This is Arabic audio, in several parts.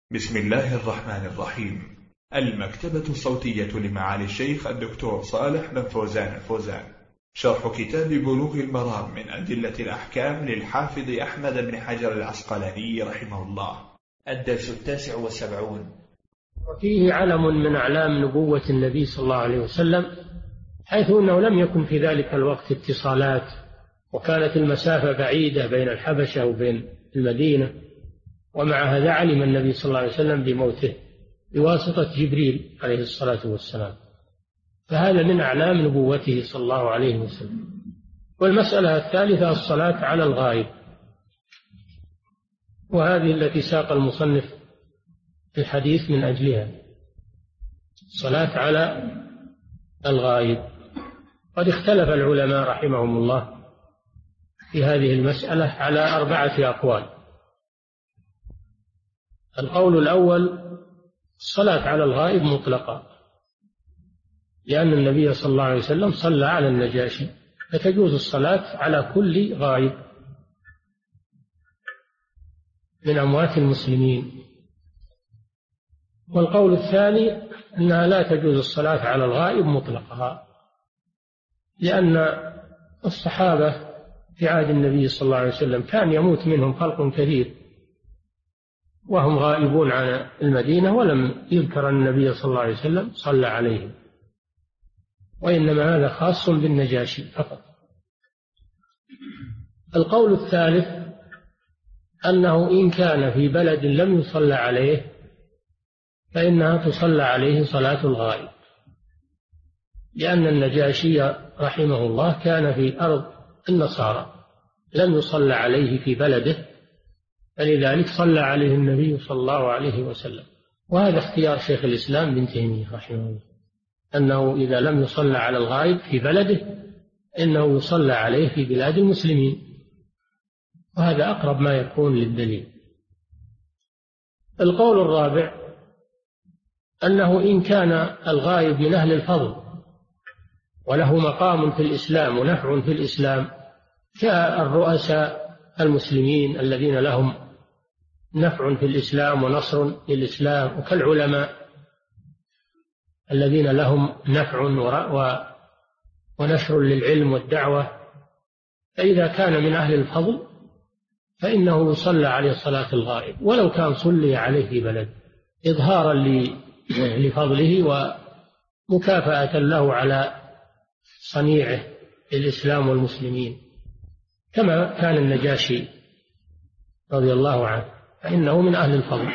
بسم الله الرحمن الرحيم. المكتبة الصوتية لمعالي الشيخ الدكتور صالح بن فوزان الفوزان، شرح كتاب بلوغ المرام من أدلة الأحكام للحافظ أحمد بن حجر العسقلاني رحمه الله. الدرس 79. وفيه علم من أعلام نبوة النبي صلى الله عليه وسلم، حيث أنه لم يكن في ذلك الوقت اتصالات، وكانت المسافة بعيدة بين الحبشة وبين المدينة، ومع هذا علم النبي صلى الله عليه وسلم بموته بواسطة جبريل عليه الصلاة والسلام، فهذا من أعلام نبوته صلى الله عليه وسلم. والمسألة الثالثة الصلاة على الغائب، وهذه التي ساق المصنف الحديث من أجلها، الصلاة على الغائب. قد اختلف العلماء رحمهم الله في هذه المسألة على 4 أقوال. القول الأول: الصلاة على الغائب مطلقة، لأن النبي صلى الله عليه وسلم صلى على النجاشي، فتجوز الصلاة على كل غائب من أموات المسلمين. والقول الثاني أنها لا تجوز الصلاة على الغائب مطلقها، لأن الصحابة في عهد النبي صلى الله عليه وسلم كان يموت منهم خلق كثير وهم غائبون عن المدينة، ولم يذكر النبي صلى الله عليه وسلم صلى عليهم، وإنما هذا خاص بالنجاشي فقط. القول الثالث أنه إن كان في بلد لم يصلى عليه فإنها تصلى عليه صلاة الغائب، لأن النجاشي رحمه الله كان في أرض النصارى لم يصلى عليه في بلده، فلذلك صلى عليه النبي صلى الله عليه وسلم. وهذا اختيار شيخ الإسلام بن تيمية رحمه الله، أنه إذا لم يصلى على الغائب في بلده إنه يصلى عليه في بلاد المسلمين، وهذا أقرب ما يكون للدليل. القول الرابع أنه إن كان الغائب من أهل الفضل وله مقام في الإسلام ونفع في الإسلام، كالرؤساء المسلمين الذين لهم نفع في الإسلام ونصر للإسلام، وكالعلماء الذين لهم نفع ونشر للعلم والدعوة، فإذا كان من أهل الفضل فإنه يصلى عليه صلاة الغائب ولو كان صلي عليه في بلد، إظهارا لفضله ومكافأة له على صنيعه للإسلام والمسلمين، كما كان النجاشي رضي الله عنه، فإنه من أهل الفضل.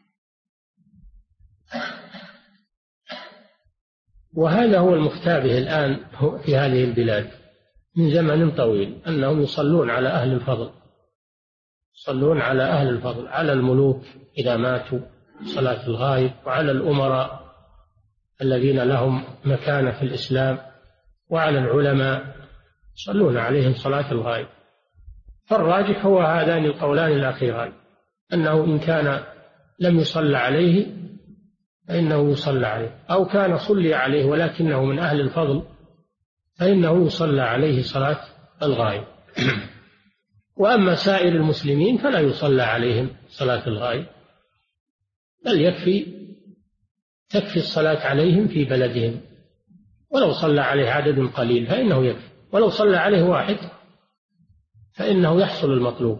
وهذا هو المختابه الآن في هذه البلاد من زمن طويل، أنهم يصلون على أهل الفضل، يصلون على أهل الفضل، على الملوك إذا ماتوا صلاة الغائب، وعلى الأمراء الذين لهم مكانة في الإسلام، وعلى العلماء يصلون عليهم صلاة الغائب. فالراجح هو هذان القولان الأخيران، أنه إن كان لم يصلى عليه فإنه يصلى عليه، أو كان صلي عليه ولكنه من أهل الفضل فإنه يصلى عليه صلاة الغائب. وأما سائر المسلمين فلا يصلى عليهم صلاة الغائب، بل تكفي الصلاة عليهم في بلدهم، ولو صلى عليه عدد قليل فإنه يكفي، ولو صلى عليه واحد فإنه يحصل المطلوب.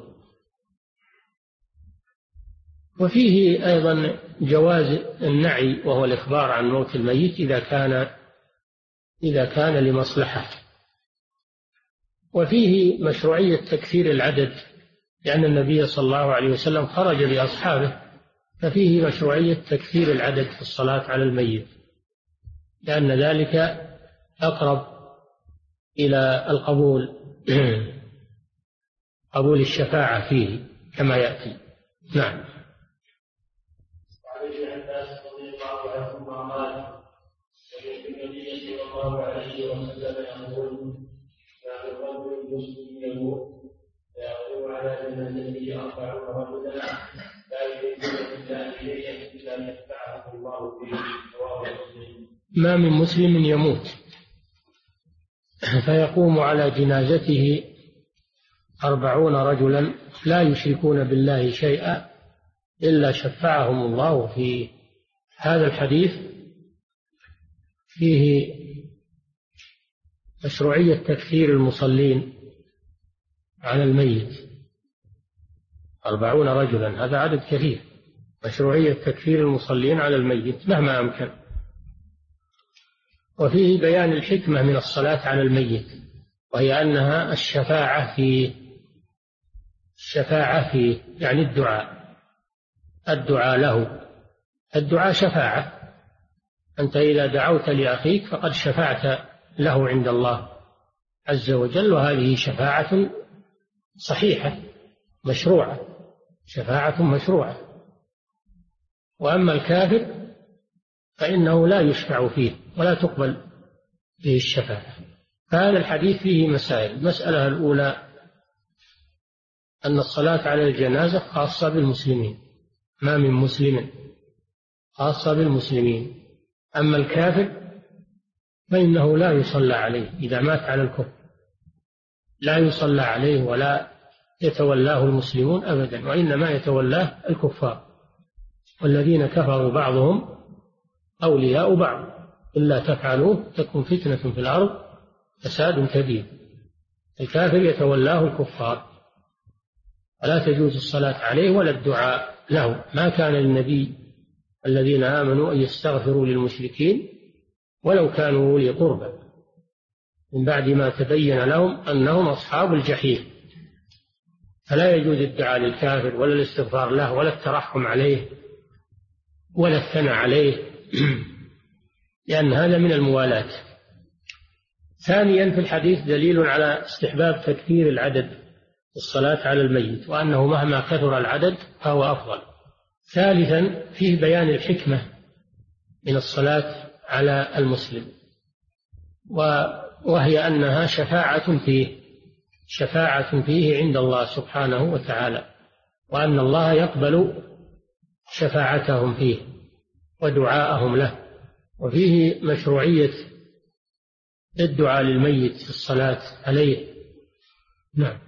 وفيه أيضا جواز النعي، وهو الإخبار عن موت الميت إذا كان لمصلحة. وفيه مشروعية تكثير العدد، لأن النبي صلى الله عليه وسلم خرج بأصحابه، ففيه مشروعية تكثير العدد في الصلاة على الميت، لأن ذلك أقرب إلى القبول قبول الشفاعة فيه كما يأتي. نعم. وعن ابن عباس رضي الله عنهما قال: سمعت النبي صلى الله عليه وسلم يقول: ما من رجل مسلم يموت فيقوم على جنازته 40 رجلا لا يريدون بالله اليه الا ان يتبعه الله فيه. رواه مسلم. ما من مسلم يموت فيقوم على جنازته 40 رجلا لا يشركون بالله شيئا إلا شفعهم الله في هذا الحديث فيه مشروعية تكثير المصلين على الميت 40 رجلا، هذا عدد كثير. مشروعية تكثير المصلين على الميت مهما أمكن. وفيه بيان الحكمة من الصلاة على الميت، وهي أنها الشفاعة فيه يعني الدعاء له. الدعاء شفاعة، أنت إذا دعوت لأخيك فقد شفعت له عند الله عز وجل، وهذه شفاعة صحيحة مشروعة، شفاعة مشروعة. وأما الكافر فإنه لا يشفع فيه ولا تقبل فيه الشفاعة. فهذا الحديث فيه مسائل. المسألة الأولى أن الصلاة على الجنازة خاصة بالمسلمين، ما من مسلم، خاصة بالمسلمين. أما الكافر فإنه لا يصلى عليه إذا مات على الكفر، لا يصلى عليه ولا يتولاه المسلمون أبدا، وإنما يتولاه الكفار. والذين كفروا بعضهم أولياء بعض إلا تفعلوه تكن فتنة في الأرض فساد كبير. الكافر يتولاه الكفار، ولا تجوز الصلاة عليه ولا الدعاء له. ما كان للنبي الذين آمنوا أن يستغفروا للمشركين ولو كانوا أولي قربى من بعد ما تبين لهم أنهم أصحاب الجحيم. فلا يجوز الدعاء للكافر ولا الاستغفار له ولا الترحم عليه ولا الثناء عليه لأن هذا من الموالاة. ثانيا في الحديث دليل على استحباب تكثير العدد الصلاة على الميت، وأنه مهما كثر العدد فهو أفضل. ثالثا فيه بيان الحكمة من الصلاة على المسلم، وهي أنها شفاعة فيه عند الله سبحانه وتعالى، وأن الله يقبل شفاعتهم فيه ودعاءهم له. وفيه مشروعية الدعاء للميت في الصلاة عليه. نعم.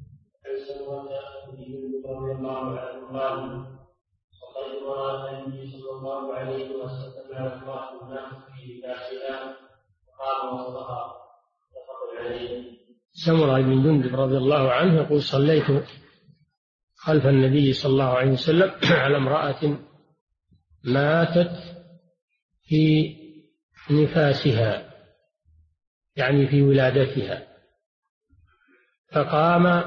وقد رأى النبي صلى الله عليه وسلم امرأة الناس في لباسها وقام وسطها متفق عليه. سمرة بن جندب رضي الله عنه يقول صليت خلف النبي صلى الله عليه وسلم على امرأة ماتت في نفاسها يعني في ولادتها، فقام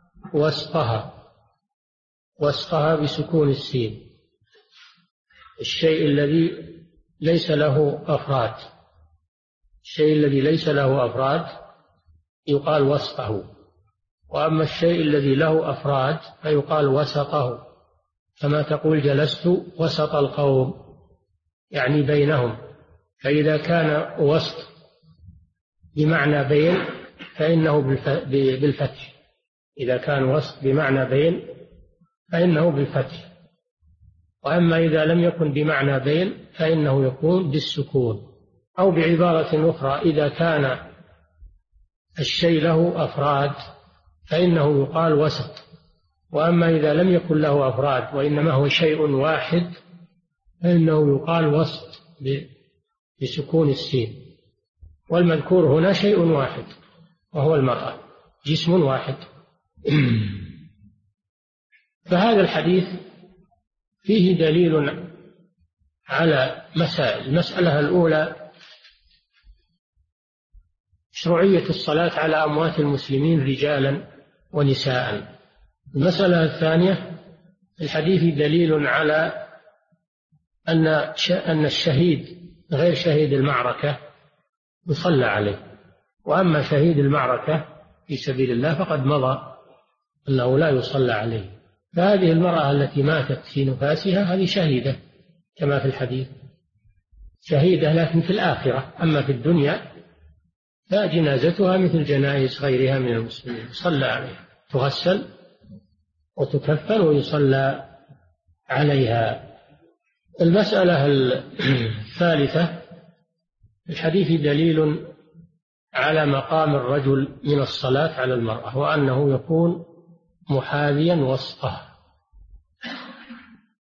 وسطها بسكون السين، الشيء الذي ليس له أفراد، الشيء الذي ليس له أفراد يقال وسطه، وأما الشيء الذي له أفراد فيقال وسطه، كما تقول جلست وسط القوم يعني بينهم. فإذا كان وسط بمعنى بين فإنه بالفتح، إذا كان وسط بمعنى بين فإنه بالفتح، وأما إذا لم يكن بمعنى بين فإنه يكون بالسكون. أو بعبارة أخرى إذا كان الشيء له أفراد فإنه يقال وسط، وأما إذا لم يكن له أفراد وإنما هو شيء واحد فإنه يقال وسط بسكون السين. والمذكور هنا شيء واحد وهو المرأة، جسم واحد. فهذا الحديث فيه دليل على مسائل. المسألة الأولى مشروعية الصلاة على أموات المسلمين رجالا ونساء. المسألة الثانية الحديث دليل على أن الشهيد غير شهيد المعركة يصلى عليه، وأما شهيد المعركة في سبيل الله فقد مضى أنه لا يصلى عليه. فهذه المرأة التي ماتت في نفاسها هذه شهيدة كما في الحديث، شهيدة لكن في الآخرة. أما في الدنيا فجنازتها مثل جنائز غيرها من المسلمين، يصلى عليها، تغسل وتكفن ويصلى عليها. المسألة الثالثة الحديث دليل على مقام الرجل من الصلاة على المرأة، وأنه يكون محاذيا وسطه،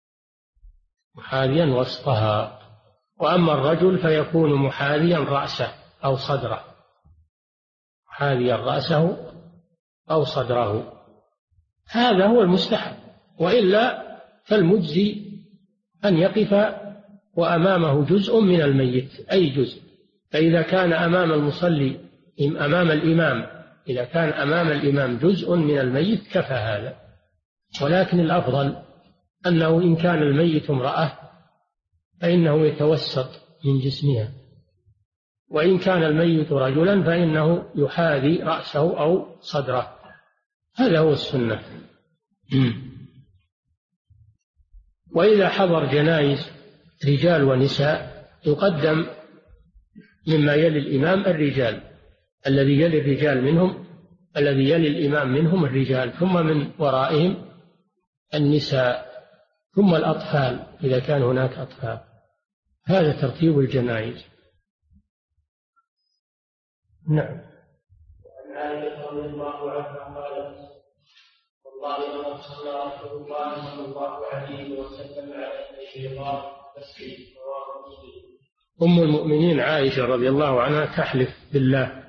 محاذيا وسطها. وأما الرجل فيكون محاذيا رأسه أو صدره، محاذيا رأسه أو صدره، هذا هو المستحب. وإلا فالمجزي أن يقف وأمامه جزء من الميت، أي جزء. فإذا كان أمام المصلي أمام الإمام، إذا كان أمام الإمام جزء من الميت كفى هذا. ولكن الأفضل أنه إن كان الميت امرأة فإنه يتوسط من جسمها، وإن كان الميت رجلا فإنه يحاذي رأسه أو صدره. هذا هو السنة. وإذا حضر جنائز رجال ونساء يقدم مما يلي الإمام الرجال، الذي يلي الرجال منهم، الذي يلي الإمام منهم الرجال، ثم من ورائهم النساء، ثم الأطفال إذا كان هناك أطفال. هذا ترتيب الجنائز. نعم. وعن عائشة رضي الله عنها قالت: والله لقد صلى رسول الله صلى الله عليه وسلم على الشيطان تسليم. رواه مسلم. أم المؤمنين عائشة رضي الله عنها تحلف بالله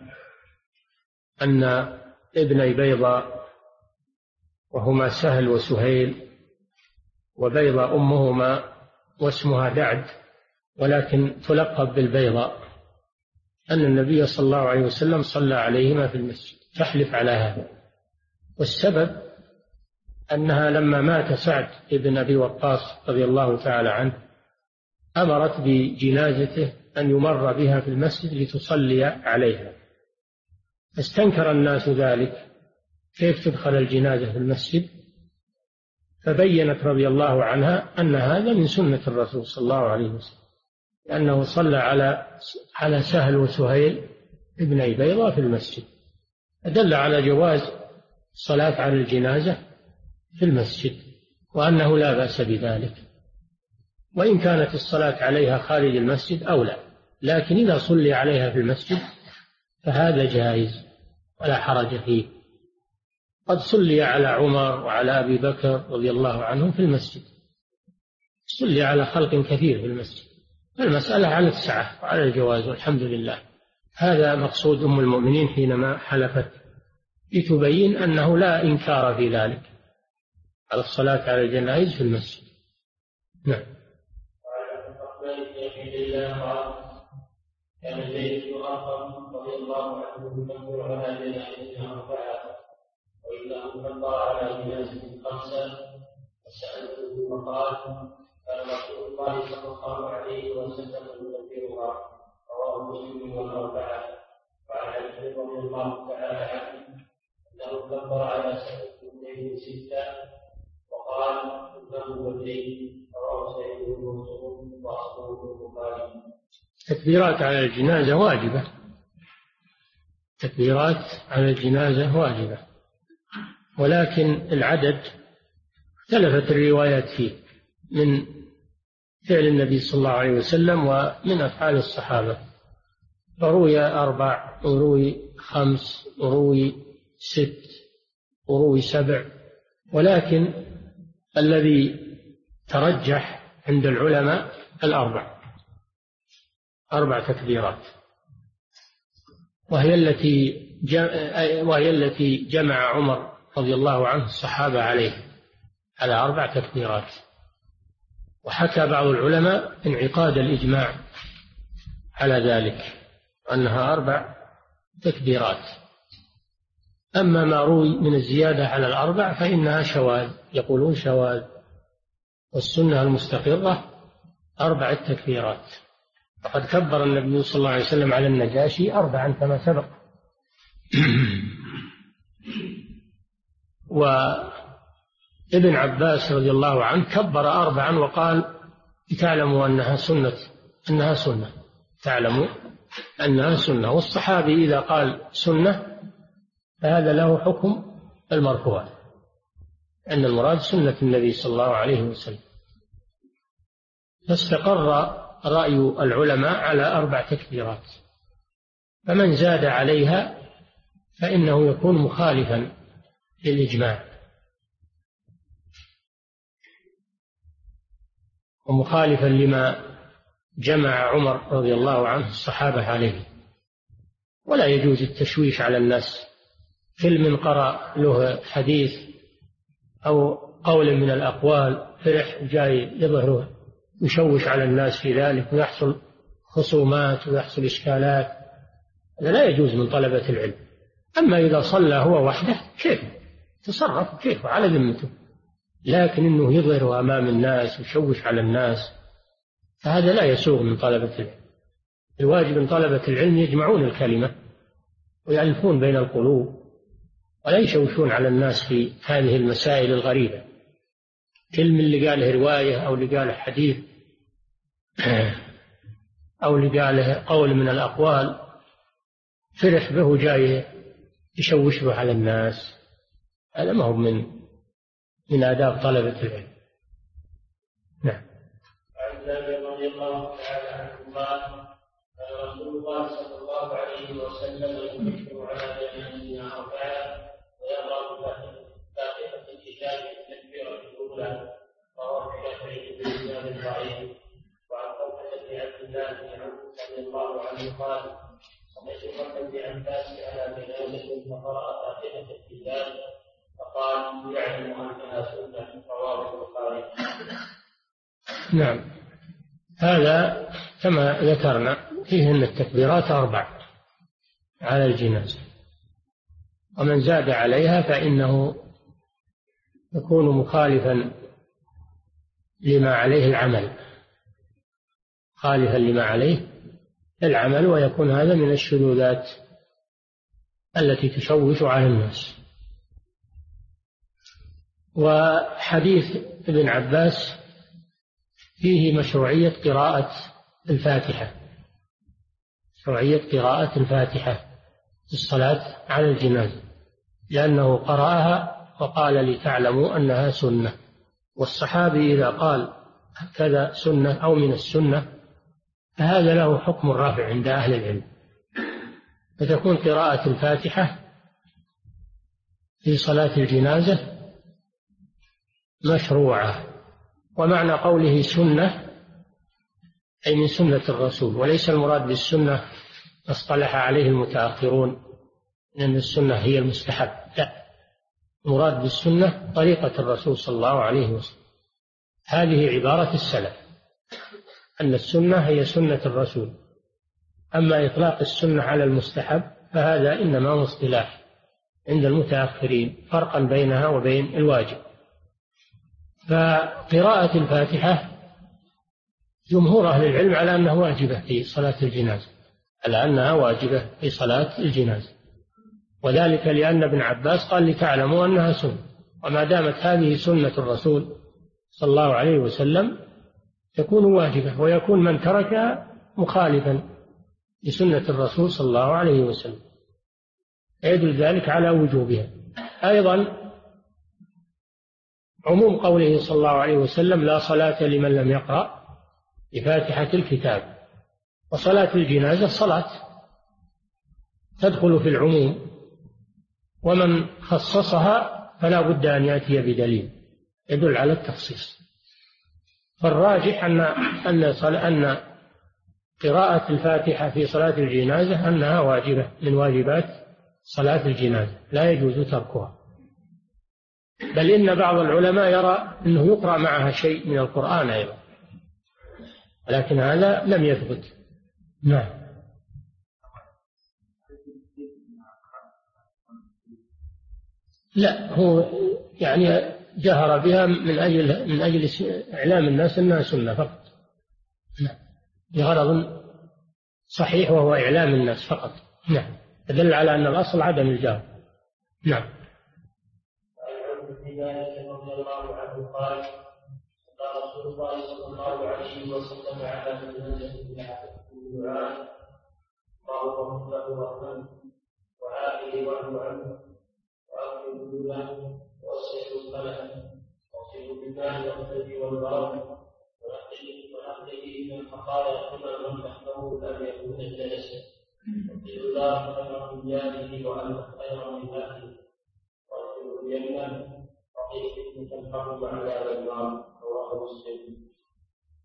أن ابني بيضاء، وهما سهل وسهيل، وبيضاء أمهما واسمها دعد، ولكن تلقب بالبيضاء، أن النبي صلى الله عليه وسلم صلى عليهما في المسجد، تحلف على هذا. والسبب أنها لما مات سعد بن أبي وقاص رضي الله تعالى عنه أمرت بجنازته أن يمر بها في المسجد لتصلي عليها، فاستنكر الناس ذلك، كيف تدخل الجنازة في المسجد؟ فبينت رضي الله عنها أن هذا من سنة الرسول صلى الله عليه وسلم، لأنه صلى على سهل وسهيل ابني بيضاء في المسجد، أدل على جواز الصلاة على الجنازة في المسجد، وأنه لا بأس بذلك، وإن كانت الصلاة عليها خارج المسجد أولى، لكن إذا صلي عليها في المسجد فهذا جائز ولا حرج فيه. قد صلي على عمر وعلى أبي بكر رضي الله عنهم في المسجد، صلي على خلق كثير في المسجد، المسألة على السعة وعلى الجواز والحمد لله. هذا مقصود أم المؤمنين حينما حلفت، لتبين أنه لا إنكار في ذلك، على الصلاة على الجنائز في المسجد. نعم. وعن الرحمن بن عبد الله قال: كان زيد بن أرقم رضي الله عنه يكبر على جنازة أربعة، وإنه كبر على جنازة خمسة، فسألته فقال: كان رسول الله صلى الله عليه وسلم يكبرها. رواه مسلم والأربعة. وعن علي رضي الله تعالى عنه أنه كبر على سنتين ستة وقال: إنه والليل. رواه سعيد بن منصور وأصله البخاري. تكبيرات على الجنازة واجبة، تكبيرات على الجنازة واجبة، ولكن العدد اختلفت الروايات فيه، من فعل النبي صلى الله عليه وسلم ومن أفعال الصحابة، فروي 4 وروي 5 وروي 6 وروي 7، ولكن الذي ترجح عند العلماء 4 تكبيرات، وهي التي جمع عمر رضي الله عنه الصحابة عليه، على 4 تكبيرات. وحكى بعض العلماء انعقاد الإجماع على ذلك، أنها 4 تكبيرات. أما ما روي من الزيادة على 4 فإنها شواذ، يقولون شواذ، والسنة المستقرة 4 تكبيرات. وقد كبر النبي صلى الله عليه وسلم على النجاشي 4 كما سبق. وابن عباس رضي الله عنه كبر 4 وقال: تعلموا أنها سنة، تعلموا أنها سنة. والصحابي إذا قال سنة فهذا له حكم المرفوع، أن المراد سنة النبي صلى الله عليه وسلم. فاستقر رأي العلماء على 4 تكبيرات، فمن زاد عليها فإنه يكون مخالفا للإجماع. ومخالفا لما جمع عمر رضي الله عنه الصحابة عليه. ولا يجوز التشويش على الناس. كل من قرأ له حديث أو قول من الأقوال فرح جاي يظهره يشوش على الناس في ذلك، ويحصل خصومات ويحصل إشكالات. هذا لا يجوز من طلبة العلم. أما إذا صلى هو وحده كيف تصرف كيف على ذمته، لكن إنه يظهره أمام الناس ويشوش على الناس فهذا لا يسوغ من طلبة العلم. الواجب من طلبة العلم يجمعون الكلمة ويألفون بين القلوب، ولا يشوشون على الناس في هذه المسائل الغريبة. كل من اللي قاله رواية أو اللي قاله حديث أو اللي قاله قول من الأقوال فرح به جاي يشوش به على الناس، هذا ما هو من آداب طلبة العلم. نعم. عن جابر رضي الله تعالى عنه قال قال رسول الله صلى الله عليه وسلم يكبر على جنازتنا أربعة ويقرأ فاتحة الكتاب التكبيرة الأولى، رواه الشافعي بإسناد ضعيف. وعن طلحة بن عبد الله بن عمرو رضي الله عنه قال سمعت ابن بن عباس على جنازة فقرأ فاتحة الكتاب فقال يعلم أنها سنة، رواه البخاري. نعم. هذا كما ذكرنا فيه أن التكبيرات 4 على الجنازة، ومن زاد عليها فإنه يكون مخالفا لما عليه العمل، خالفا لما عليه العمل، ويكون هذا من الشذوذات التي تشوش على الناس. وحديث ابن عباس فيه مشروعية قراءة الفاتحة، مشروعية قراءة الفاتحة في الصلاة على الجنازة، لأنه قرأها وقال لتعلموا أنها سنة. والصحابي إذا قال كذا سنة أو من السنة فهذا له حكم الرفع عند أهل العلم، فتكون قراءة الفاتحة في صلاة الجنازة مشروعة. ومعنى قوله سنة أي من سنة الرسول، وليس المراد بالسنة اصطلح عليه المتأخرون أن السنة هي المستحب، لا، المراد بالسنة طريقة الرسول صلى الله عليه وسلم. هذه عبارة السلف أن السنة هي سنة الرسول. أما إطلاق السنة على المستحب فهذا إنما هو اصطلاح عند المتأخرين، فرقا بينها وبين الواجب. فقراءة الفاتحة جمهور أهل العلم على أنها واجبة في صلاة الجنازة، على أنها واجبة في صلاة الجنازة، وذلك لأن ابن عباس قال لتعلموا أنها سنة، وما دامت هذه سنة الرسول صلى الله عليه وسلم تكون واجبة، ويكون من تركها مخالفا لسنة الرسول صلى الله عليه وسلم، يدل ذلك على وجوبها. أيضا عموم قوله صلى الله عليه وسلم لا صلاة لمن لم يقرأ بفاتحة الكتاب، وصلاة الجنازة صلاة تدخل في العموم، ومن خصصها فلا بد أن يأتي بدليل يدل على التخصيص. فالراجح أن قراءة الفاتحة في صلاة الجنازة أنها واجبة من واجبات صلاة الجنازة، لا يجوز تركها، بل إن بعض العلماء يرى أنه يقرأ معها شيء من القرآن أيضا، لكن هذا لم يثبت. نعم. لا، هو يعني جهر بها من أجل إعلام الناس أنها سنة فقط، لغرض صحيح وهو إعلام الناس فقط. نعم، يدل على أن الأصل عدم الجهر. نعم. رضي الله عنه قال قال رسول الله صلى الله عليه وسلم على جنازة الدعاء اللهم له وارحمه وعافه واعف عنه واغفر ذنوبه ووسع مدخله واغسله بالماء والثلج والبرد ونقله من الخطايا كما من تحته لم يكون جلسا وقل الله خيرا من جاره وانت خيرا من اهله وادخله الجنه وقيل تنحر عذاب النار، رواه مسلم.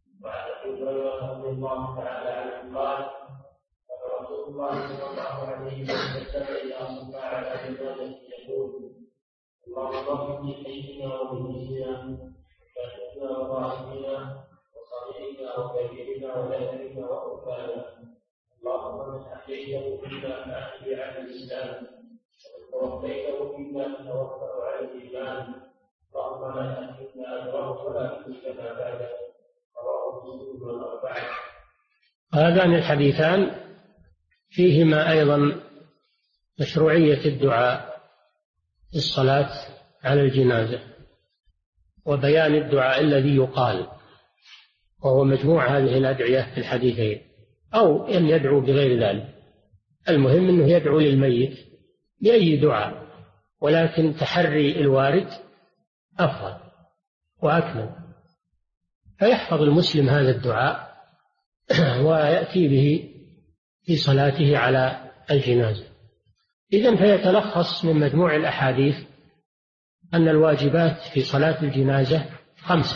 هريرة رضي الله تعالى عنه قال قال رسول الله صلى الله عليه وسلم إذا صلى على جنازة يقول اللهم اغفر لحينا وميتنا وشاهدنا وضاحكنا وصغيرنا وكبيرنا وذكرنا وأنثانا اللهم من أحييته فينا فأحيي على الإسلام ومن توفيته فينا فتوفه على الإيمان اللهم لا تحرمنا أجره ولا تشركنا بعده. رواه مسلم والأربعة. هذان الحديثان فيهما أيضا مشروعية الدعاء في الصلاة على الجنازة وبيان الدعاء الذي يقال، وهو مجموع هذه الأدعية في الحديثين، أو أن يدعو بغير ذلك. المهم أنه يدعو للميت بأي دعاء، ولكن تحري الوارد أفضل وأكمل، فيحفظ المسلم هذا الدعاء ويأتي به في صلاته على الجنازة. إذن فيتلخص من مجموع الأحاديث أن الواجبات في صلاة الجنازة 5.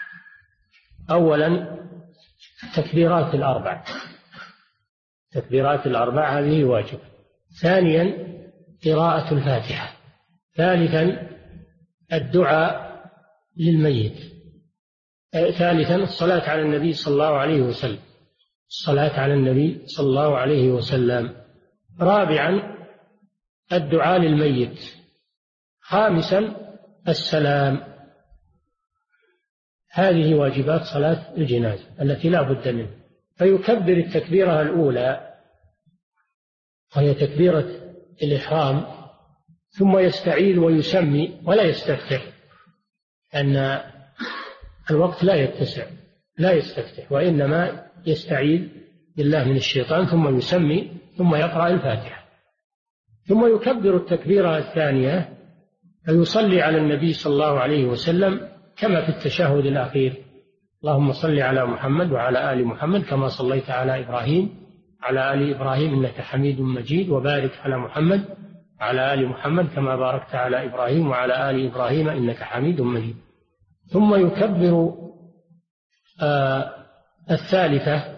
أولا تكبيرات الأربع هذه واجب. ثانيا قراءة الفاتحة. ثالثا الدعاء للميت. ثالثا الصلاة على النبي صلى الله عليه وسلم. رابعا الدعاء للميت. خامسا السلام. هذه واجبات صلاة الجنازة التي لا بد منها. فيكبر التكبيرة الأولى وهي تكبيرة الإحرام، ثم يستعيذ ويسمي ولا يستفتح، أن الوقت لا يستفتح، وإنما يستعيذ بالله من الشيطان، ثم يسمي، ثم يقرأ الفاتحة، ثم يكبر التكبيرة الثانية فيصلي على النبي صلى الله عليه وسلم كما في التشهد الأخير: اللهم صل على محمد وعلى آل محمد كما صليت على إبراهيم على آل إبراهيم إنك حميد مجيد، وبارك على محمد وعلى آل محمد كما باركت على إبراهيم وعلى آل إبراهيم إنك حميد مجيد. ثم يكبر الثالثة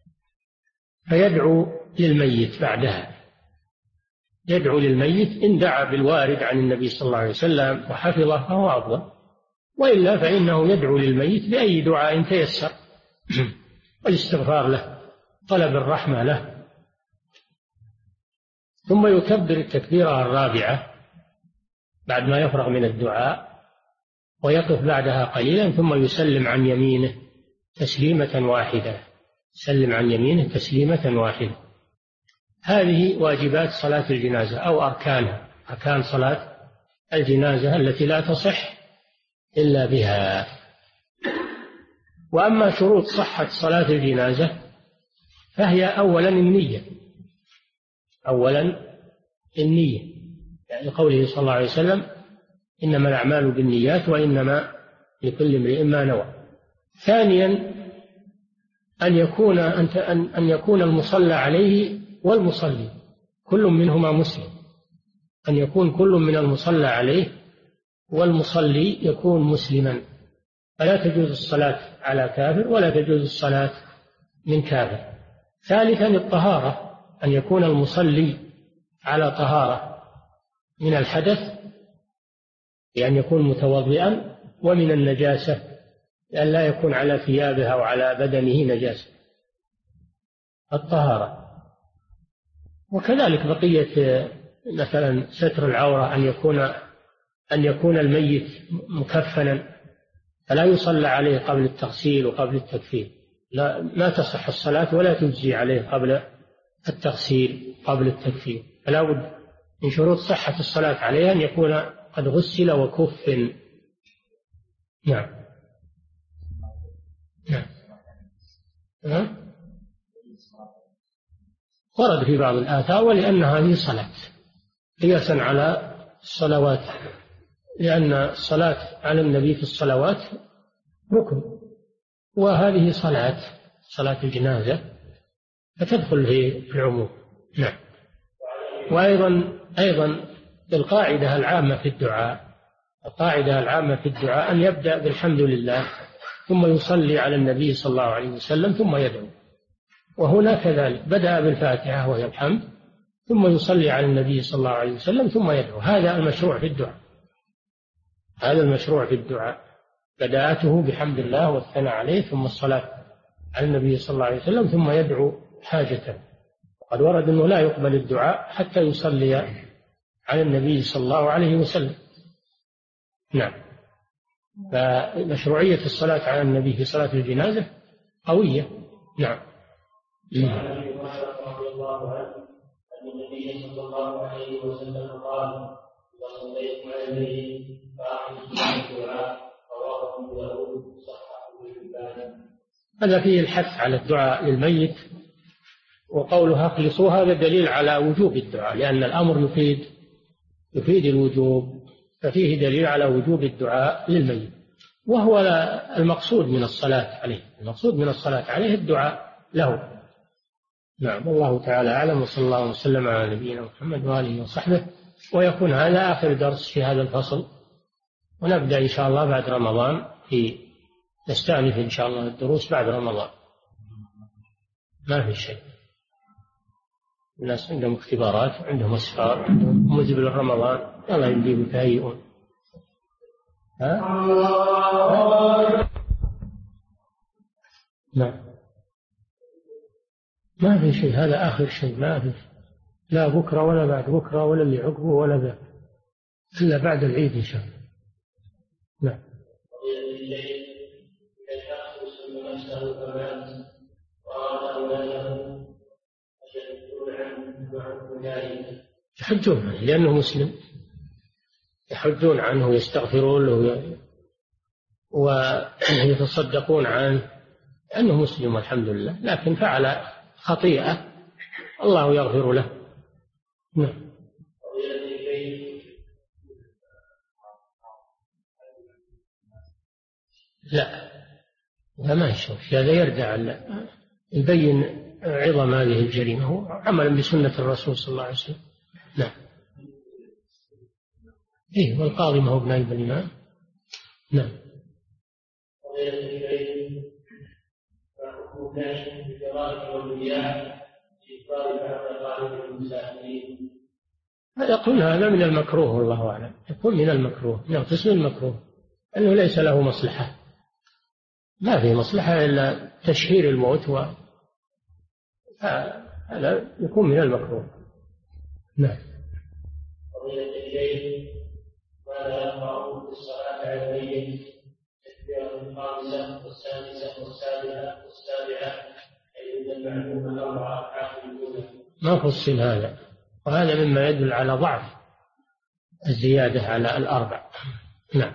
فيدعو للميت بعدها، يدعو للميت إن دعا بالوارد عن النبي صلى الله عليه وسلم وحفظه فهو أفضل، وإلا فإنه يدعو للميت بأي دعاء تيسر، والاستغفار له، طلب الرحمة له. ثم يكبر التكبيرة الرابعة بعد ما يفرغ من الدعاء، ويقف بعدها قليلا، ثم يسلم عن يمينه تسليمة واحدة. هذه واجبات صلاة الجنازة أو أركان صلاة الجنازة التي لا تصح إلا بها. وأما شروط صحة صلاة الجنازة فهي أولا النية، يعني قوله صلى الله عليه وسلم: إنما الأعمال بالنيات وإنما لكل امرئ ما نوى. ثانيا أن يكون المصلى عليه والمصلي كل منهما مسلم، أن يكون كل من المصلى عليه والمصلي يكون مسلما، فلا تجوز الصلاة على كافر ولا تجوز الصلاة من كافر. ثالثا الطهارة، أن يكون المصلي على طهارة من الحدث، بأن يكون متوضئا، ومن النجاسة، لأن لا يكون على ثيابه أو على بدنه نجاسة، الطهارة. وكذلك بقية مثلا ستر العورة، أن يكون الميت مكفنا، فلا يصلى عليه قبل التغسيل وقبل التكفين، لا تصح الصلاة ولا تجزي عليه قبل التغسيل قبل التكفين. فلا بد من شروط صحة الصلاة عليه أن يكون قد غسل وكفن. نعم. ورد في بعض الآثار: ولأن هذه صلاة، قياسا على الصلوات، لأن الصلاة على النبي في الصلوات ركن، وهذه صلاة الجنازة فتدخل في العموم. نعم. وأيضا القاعدة العامة في الدعاء أن يبدأ بالحمد لله ثم يصلي على النبي صلى الله عليه وسلم ثم يدعو. وهنا كذلك بدأ بالفاتحة وهي الحمد، ثم يصلي على النبي صلى الله عليه وسلم ثم يدعو. هذا المشروع في الدعاء، هذا المشروع في الدعاء، بداءته بحمد الله والثناء عليه ثم الصلاة على النبي صلى الله عليه وسلم ثم يدعو حاجته. وقد ورد أنه لا يقبل الدعاء حتى يصلي على النبي صلى الله عليه وسلم. نعم. فمشروعية الصلاة على النبي في صلاة الجنازة قوية. نعم. رضي الله عنه أن النبي صلى الله عليه وسلم قال: إذا صليتم على الميت فأعطوا الدعاء، رواه أبو داود صححه ابن حبان. هذا فيه الحث على الدعاء للميت، وقولها اخلصوا هذا دليل على وجوب الدعاء، لأن الأمر يفيد الوجوب، ففيه دليل على وجوب الدعاء للميت، وهو المقصود من الصلاة عليه، المقصود من الصلاة عليه الدعاء له. نعم. والله تعالى أعلم، وصلى الله وسلم على نبينا محمد وآله وصحبه. ويكون هذا آخر درس في هذا الفصل، ونبدأ إن شاء الله بعد رمضان، نستأنف إن شاء الله الدروس بعد رمضان. ما في شيء، الناس عندهم اختبارات، عندهم أسفار، عندهم مزبل رمضان، الله يجيب تهيئون. نعم. ما في شيء، هذا آخر شيء، ما في لا بكرة ولا بعد بكرة ولا اللي عقبه ولا ذا، إلا بعد العيد إن شاء الله. نعم. يحجون عنه لأنه مسلم، يحجون عنه ويستغفرون له ويتصدقون عنه لأنه مسلم والحمد لله، لكن فعل خطيئة الله يغفر له. نعم. لا ما يشوف هذا، يرجع يبين عظم هذه الجريمة عملا بسنة الرسول صلى الله عليه وسلم. نعم. والقاضي ما هو بنائب الإمام. نعم. يقول هذا من المكروه والله أعلم، يكون من المكروه، من قسم المكروه، أنه ليس له مصلحة، ما في مصلحة إلا تشهير الموت، هذا يكون من المكروه. نعم. ماذا يقرأون في الصلاة على الميت؟ التكبيرة الخامسة والسادسة والسابعة أي المعلومة الأربعة ركعات الأولى. ما فصل هذا، وهذا مما يدل على ضعف الزيادة على الأربع. نعم.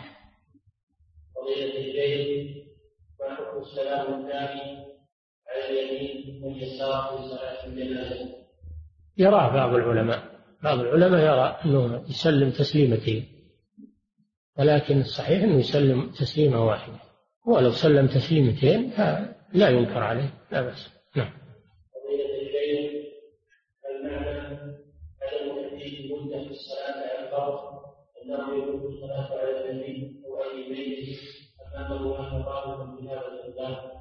قضية الجيد وحكم السلام الثاني على اليمين واليسار في صلاة الجنازة. يراه بعض العلماء يرى أنه يسلم تسليمتين، ولكن الصحيح أنه يسلم تسليمة واحدة، ولو سلم تسليمتين لا ينكر عليه، لا بأس. نعم. قضية الجيد المعنى عدم تحديد المدة في الصلاة على الفرض، أنه يجوز الصلاة على اليمين أو أي ميت أمامه أن يقارب بهذا الإسلام.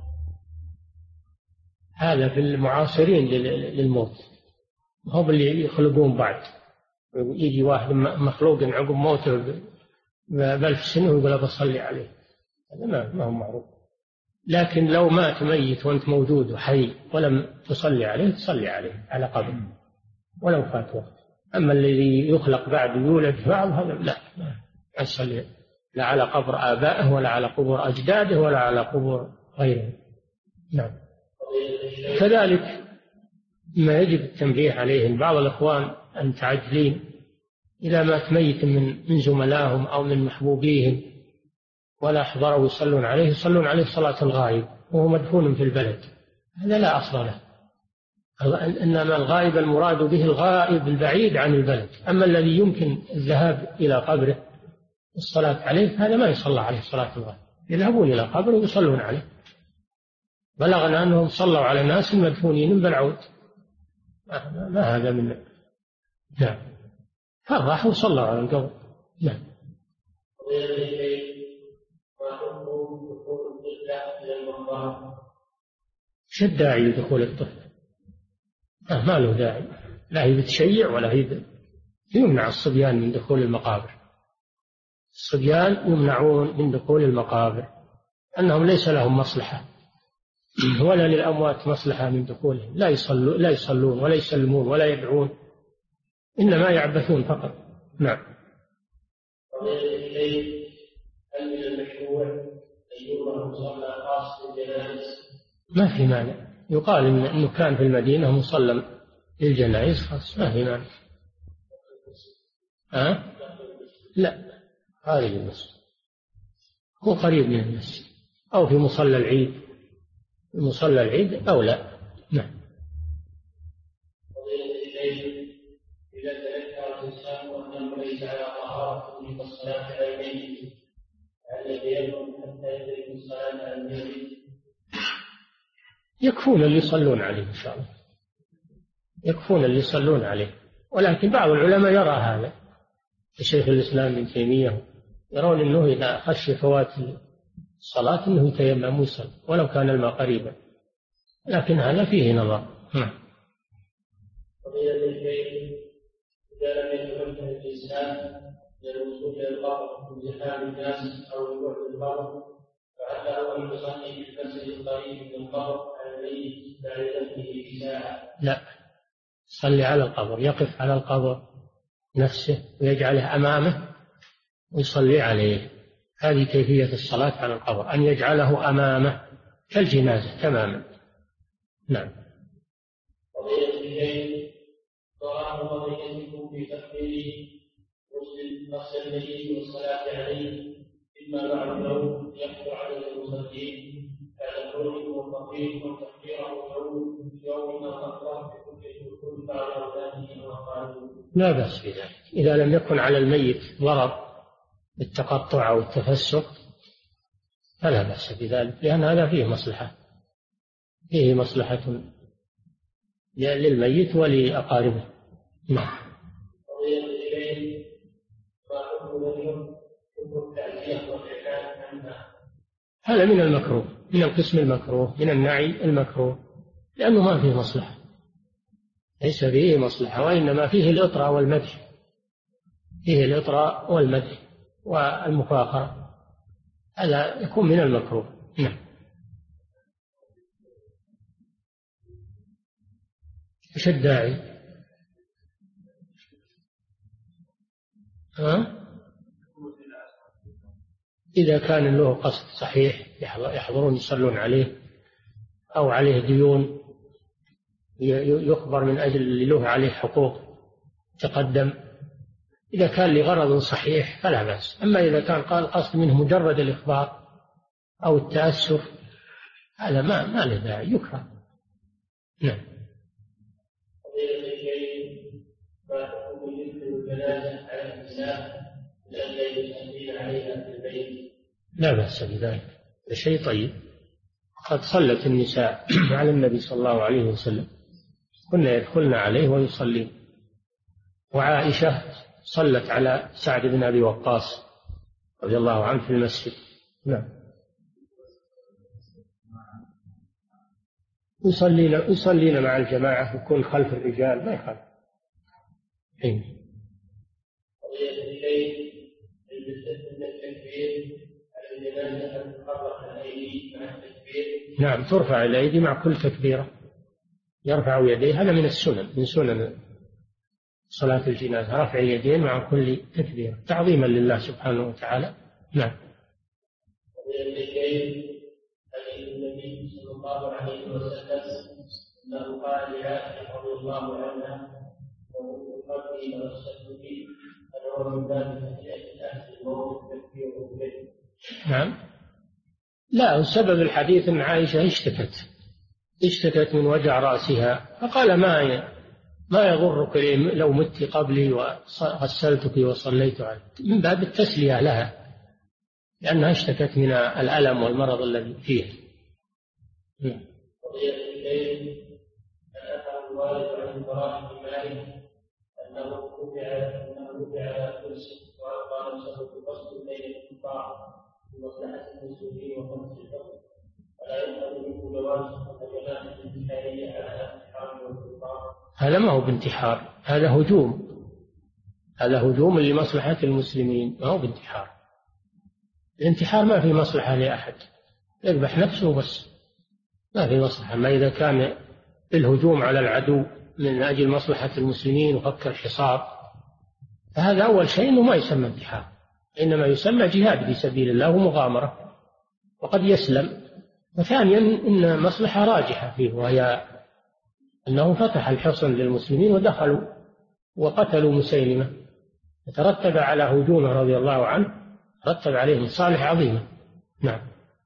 هذا في المعاصرين للموت، هم اللي يخلقون بعد، يجي واحد مخلوق عقب موته ب1000 سنة ويقول بصلي عليه، هذا ما هو معروف. لكن لو مات ميت وأنت موجود وحي ولم تصلي عليه، تصلي عليه على قبر ولو فات وقت. أما الذي يخلق بعد ويولد بعض هذا لا يصلي لا على قبر آبائه ولا على قبور أجداده ولا على قبور غيره. نعم. كذلك ما يجب التنبيه عليهم بعض الإخوان أن تعجلين إذا مات ميت من زملائهم أو من محبوبيهم ولا حضروا يصلون عليه صلاة الغائب وهو مدفون في البلد، هذا لا أصل له. إنما الغائب المراد به الغائب البعيد عن البلد، أما الذي يمكن الذهاب إلى قبره والصلاة عليه هذا ما يصلى عليه صلاة الغائب، يذهبون إلى قبره ويصلون عليه. بلغنا أنهم صلوا على ناس مدفونين بالعود، ما هذا من. نعم. فراحوا وصلوا على القبر. نعم. شو الداعي لدخول الطفل؟ ما له داعي، لا هي بتشيع ولا هي يمنع الصبيان من دخول المقابر. الصبيان يمنعون من دخول المقابر، أنهم ليس لهم مصلحة ولا للأموات مصلحة من دخولهم، لا يصلون ولا يسلمون ولا يدعون، إنما يعبثون فقط. نعم. هل من المشروع أن يوضع مصلى خاص بالجنائز؟ ما في مانع، يقال إنه كان في المدينة مصلى للجنائز خاص، ما في مانع. لا، خارج المسجد، هو قريب من المسجد، أو في مصلى العيد، في مصلى العيد أو لا. نعم. إذا تذكر الإنسان وأنه ليس على طهارة من الصلاة على الميت، الذي يكون حتى يدرك الصلاة على الميت؟ يكفون اللي يصلون عليه إن شاء الله، يكفون اللي يصلون عليه، ولكن بعض العلماء يرى هذا، الشيخ الإسلام ابن تيمية يرون أنه إذا خشي فوات الصلاة أنه يتيمم ويصلي ولو كان الماء قريبا، لكن هذا فيه نظر. إذا لم يتمكن الإنسان من الوصول إلى القبر من زحام الناس أو من بعد القبر، فحتى هو أن يصلي في المسجد القريب من القبر على الميت بعد دفنه بساعة؟ لا، يصلي على القبر، يقف على القبر نفسه ويجعله أمامه ويصلي عليه. هذه كيفية الصلاة على القبر، أن يجعله أمامه كالجنازة تماما. نعم. قضيتكم في تقدير غسل الميت والصلاة عليه إما بعد له يخطر على المصلين بعد خروجه والتقدير وتكبيره يوم أخر بكل بعد أولاده وأقاربه. لا بأس بذلك إذا لم يكن على الميت ضرر بالتقطع أو التفسق، فلا بأس بذلك، لأن هذا فيه مصلحة، فيه مصلحة للميت ولأقاربه. نعم. هذا من المكروه، من القسم المكروه، من النعي المكروه، لأنه ما فيه مصلحة، ليس فيه مصلحة، وإنما فيه الإطراء والمدح، فيه الإطراء والمدح والمفاخرة، هذا يكون من المكروه. نعم. ايش الداعي؟ إذا كان له قصد صحيح يحضرون يصلون عليه، أو عليه ديون يخبر من أجل اللي له عليه حقوق تقدم، إذا كان لغرض صحيح فلا بأس. أما إذا كان قال قصد منه مجرد الإخبار أو التأسف، هذا ما له داعي، يكره. نعم. لا بأس بذلك، هذا شيء طيب. قد صلت النساء على النبي صلى الله عليه وسلم، كنا يدخلن عليه ويصلين، وعائشة صلت على سعد بن أبي وقاص رضي الله عنه في المسجد. نعم. يصلين مع الجماعة، يكون خلف الرجال ما يخالف. نعم، ترفع الأيدي مع كل تكبيرة، يرفع يديه، هذا من السنن، من سنن صلاة الجنازة، رفع اليدين مع كل تكبيرة تعظيما لله سبحانه وتعالى. نعم. النبي صلى الله عليه وسلم انه قال لعائشة رضي الله عنها ومن قبلي واشهد فيه أنه من باب تهيئة أهل الموت تكبير به. نعم. لا، سبب الحديث أن عائشة اشتكت من وجع رأسها، فقال ما يضرك لو مت قبلي وغسلتك وصليت عليك، من باب التسلية لها، لأنها اشتكت من الألم والمرض الذي فيه. الوارد عن البراء بن مالك أنه رفع على كرسي وألقى نفسه بقصد بين الكفار لمصلحة المسلمين وخمس الحكم، فلا يؤخذ منه جواز الجنازة هذا ما هو بانتحار، هذا هجوم، هذا هجوم لمصلحة المسلمين، ما هو بانتحار. الانتحار ما في مصلحة لأحد، يذبح نفسه بس، ما في مصلحة. ما إذا كان الهجوم على العدو من أجل مصلحة المسلمين وفك الحصار، فهذا أول شيء إنه ما يسمى انتحار، إنما يسمى جهاد في سبيل الله ومغامرة، وقد يسلم. وثانيا إن مصلحة راجحة فيه، وهي أنه فتح الحصن للمسلمين ودخلوا وقتلوا مسيلمة، وترتب على هجومه رضي الله عنه ترتب عليه مصالح عظيمة. نعم.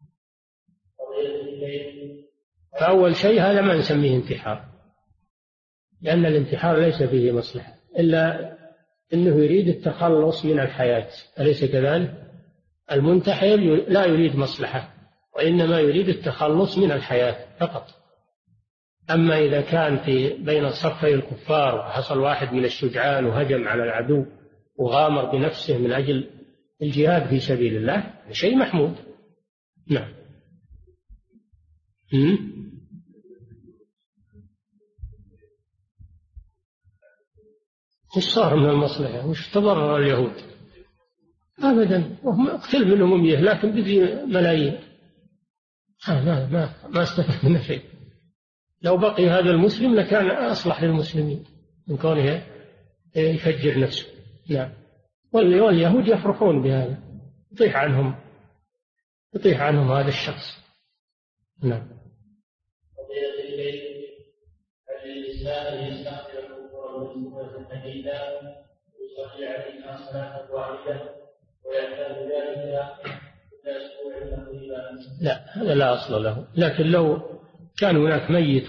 فأول شيء هذا ما نسميه انتحار، لأن الانتحار ليس فيه مصلحة إلا أنه يريد التخلص من الحياة، أليس كذلك؟ المنتحر لا يريد مصلحة، وإنما يريد التخلص من الحياة فقط. أما إذا كان بين صفي الكفار وحصل واحد من الشجعان وهجم على العدو وغامر بنفسه من أجل الجهاد في سبيل الله، شيء محمود. نعم. وش صار من المصلحة؟ وش تضرر اليهود؟ أبدا، اقتل منهم 100 لكن بدي ملايين، ما استفاد منه شيء. لو بقي هذا المسلم لكان أصلح للمسلمين من كونه يفجر نفسه. نعم. واليهود يفرحون بهذا، يطيح عنهم هذا الشخص. نعم. لا، هذا لا أصل له، لكن لو كان هناك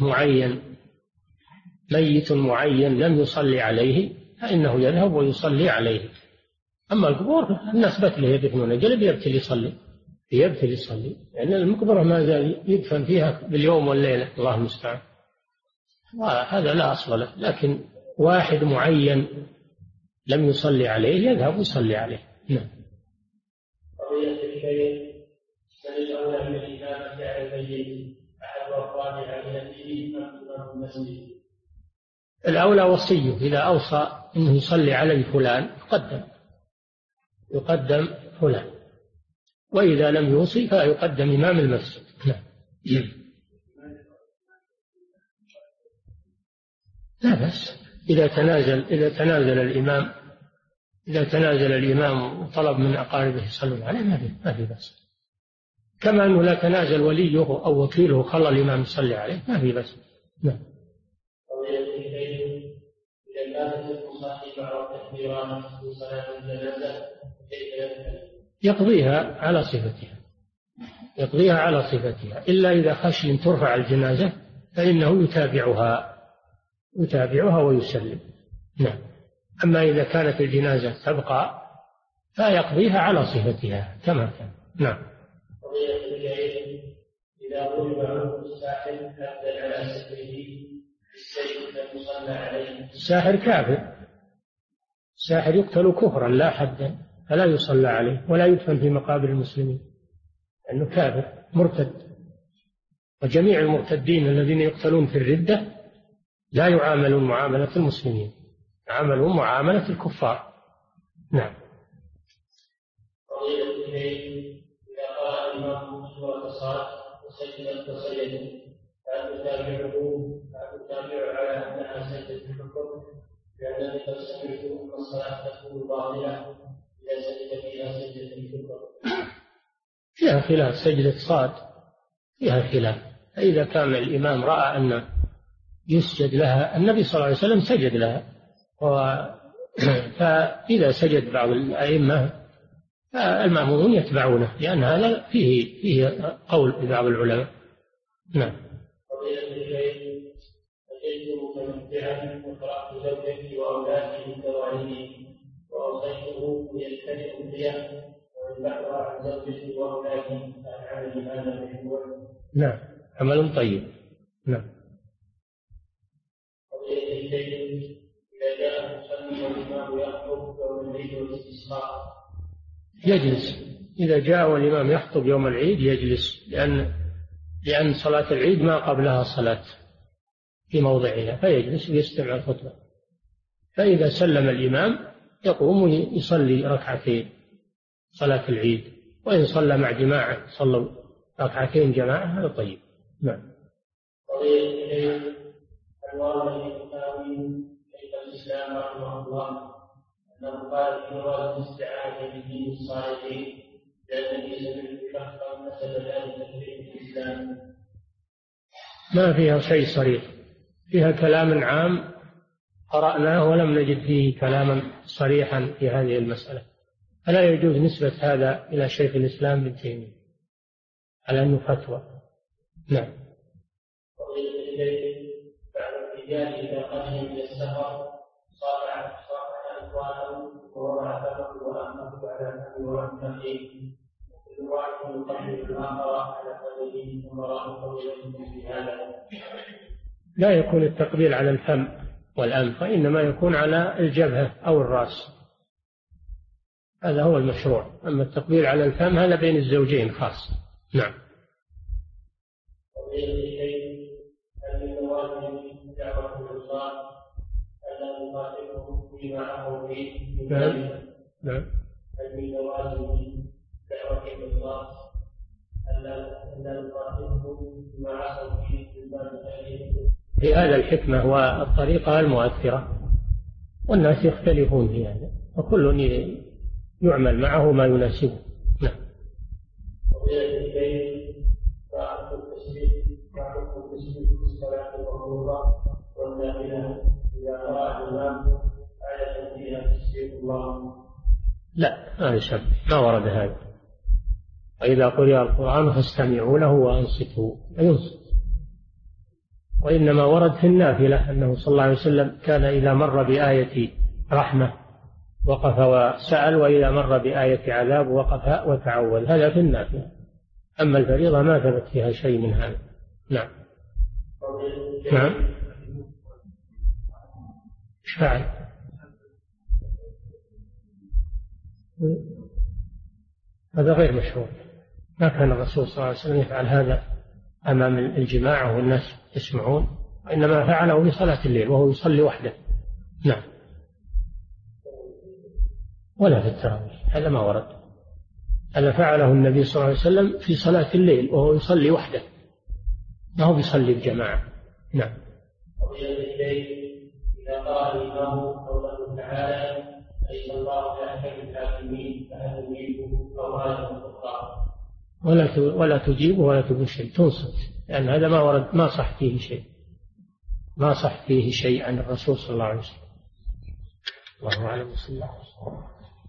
ميت معين لم يصلي عليه فإنه يذهب ويصلي عليه. أما القبور الناس بتله يدفنون، قلب يبتل يصلي، لأن المقبرة ما زال يدفن فيها باليوم والليلة، الله المستعان. هذا لا أصل له، لكن واحد معين لم يصلي عليه يذهب ويصلي عليه. نعم. قضية الشيء من الأولى من الإمامة على الميت أحد أفراد عائلته أم المسجد؟ الأولى وصيه، إذا أوصى أنه يصلي عليه فلان يقدم فلان، وإذا لم يوصي فيقدم إمام المسجد. نعم. لا بأس إذا تنازل الإمام وطلب من أقاربه يصلون عليه ما في بأس، كما أنه لا تنازل وليه أو وكيله خلى الإمام يصلي عليه ما في بأس. نعم. إذا كانت المصلي مع التكبيرات في صلاة الجنازة يقضيها على صفتها، إلا إذا خشي أن ترفع الجنازة فإنه يتابعها ويسلم. نعم. أما إذا كانت الجنازة تبقى فيقضيها على صفتها كما كان. نعم. إذا ضرب عنه الساحر أبدل على سحره بالسيف لم يصلى عليه. الساحر كافر، الساحر يقتل كفرا لا حدا، فلا يصلى عليه ولا يدفن في مقابر المسلمين، لأنه كافر مرتد. وجميع المرتدين الذين يقتلون في الردة لا يعاملون معاملة المسلمين، يعاملون معاملة الكفار. نعم. إذا قال الإمام سورة الصلاة وسجد فأتتابع على أنها سجدة الحكم، لأنني قد سمعت أن الصلاة تكون باطلة إذا سجد فيها سجدة الحكم. فيها خلاف، سجدة صاد فيها خلاف. فإذا كان الإمام رأى أن يسجد لها، النبي صلى الله عليه وسلم سجد لها، فإذا سجد بعض الأئمة فالمأمومون يتبعونه، لأن هذا فيه قول لبعض العلماء. نعم. متمتعا وقرأت زوجتي وأولادي بالدوالين وأوصيته يجتنب بها ويبحث عن زوجتي وأولادي فأفعل هذا بالجوع. نعم، عمل طيب. نعم. قضية الشيء إذا جاء المصلي والإمام يخطب يوم العيد والاستسقاء يجلس، إذا جاء والإمام يخطب يوم العيد يجلس، لأن صلاة العيد ما قبلها صلاة، في موضعها فيجلس ويستمع الخطبة. فإذا سلم الإمام يقوم يصلي ركعتين صلاة العيد، وإن صلى مع جماعة صلوا ركعتين جماعة هذا طيب. نعم. الإسلام رحمه الله أنه قال في جواز الاستعانة بدين الصالحين لأن ليس من الكفر نسب ذلك في الإسلام. ما فيها شيء صريح، فيها كلام عام قرأناه ولم نجد فيه كلاما صريحا في هذه المسألة، فلا يجوز نسبة هذا إلى شيخ الإسلام ابن تيمية على أنه فتوى. نعم. بعض الرجال إذا قدم من السفر صافح أخوانه ووضع فمه وأمه على فمه وأمه وكل واحد يقبل الآخر على فمه ثم راه طويلا في هذا. لا يكون التقبيل على الفم والأنف، وإنما يكون على الجبهة أو الرأس، هذا هو المشروع. أما التقبيل على الفم هذا بين الزوجين خاص. نعم. نعم. في هذا الحكمة والطريقة المؤثرة، والناس يختلفون في هذا، وكل يعمل معه ما يناسبه. نعم. لا ما يشبه، ما ورد هذا. وإذا قرئ القرآن فاستمعوا له وأنصتوا، فينصت. وإنما ورد في النافلة أنه صلى الله عليه وسلم كان إذا مر بآية رحمة وقف وسأل، وإذا مر بآية عذاب وقف وتعوذ، هذا في النافلة. أما الفريضة ما ثبت فيها شيء من هذا. نعم. نعم. إيش فعل؟ هذا غير مشروع، ما كان الرسول صلى الله عليه وسلم يفعل هذا أمام الجماعة والناس يسمعون، وإنما فعله في صلاة الليل وهو يصلي وحده. نعم. ولا في التراويح، هذا ما ورد. هذا فعله النبي صلى الله عليه وسلم في صلاة الليل وهو يصلي وحده، ما هو يصلي بجماعة. نعم. إذا قال الإمام قوله تعالى ليس الله بأحكم الحاكمين فهل يجيبه أو هذا الخطاب ولا تجيبه ولا تقول شيء، تنصت، لأن هذا ما ورد، ما صح فيه شيء، ما صح فيه شيء عن الرسول صلى الله عليه وسلم. الله أعلم. وصلى الله عليه وسلم.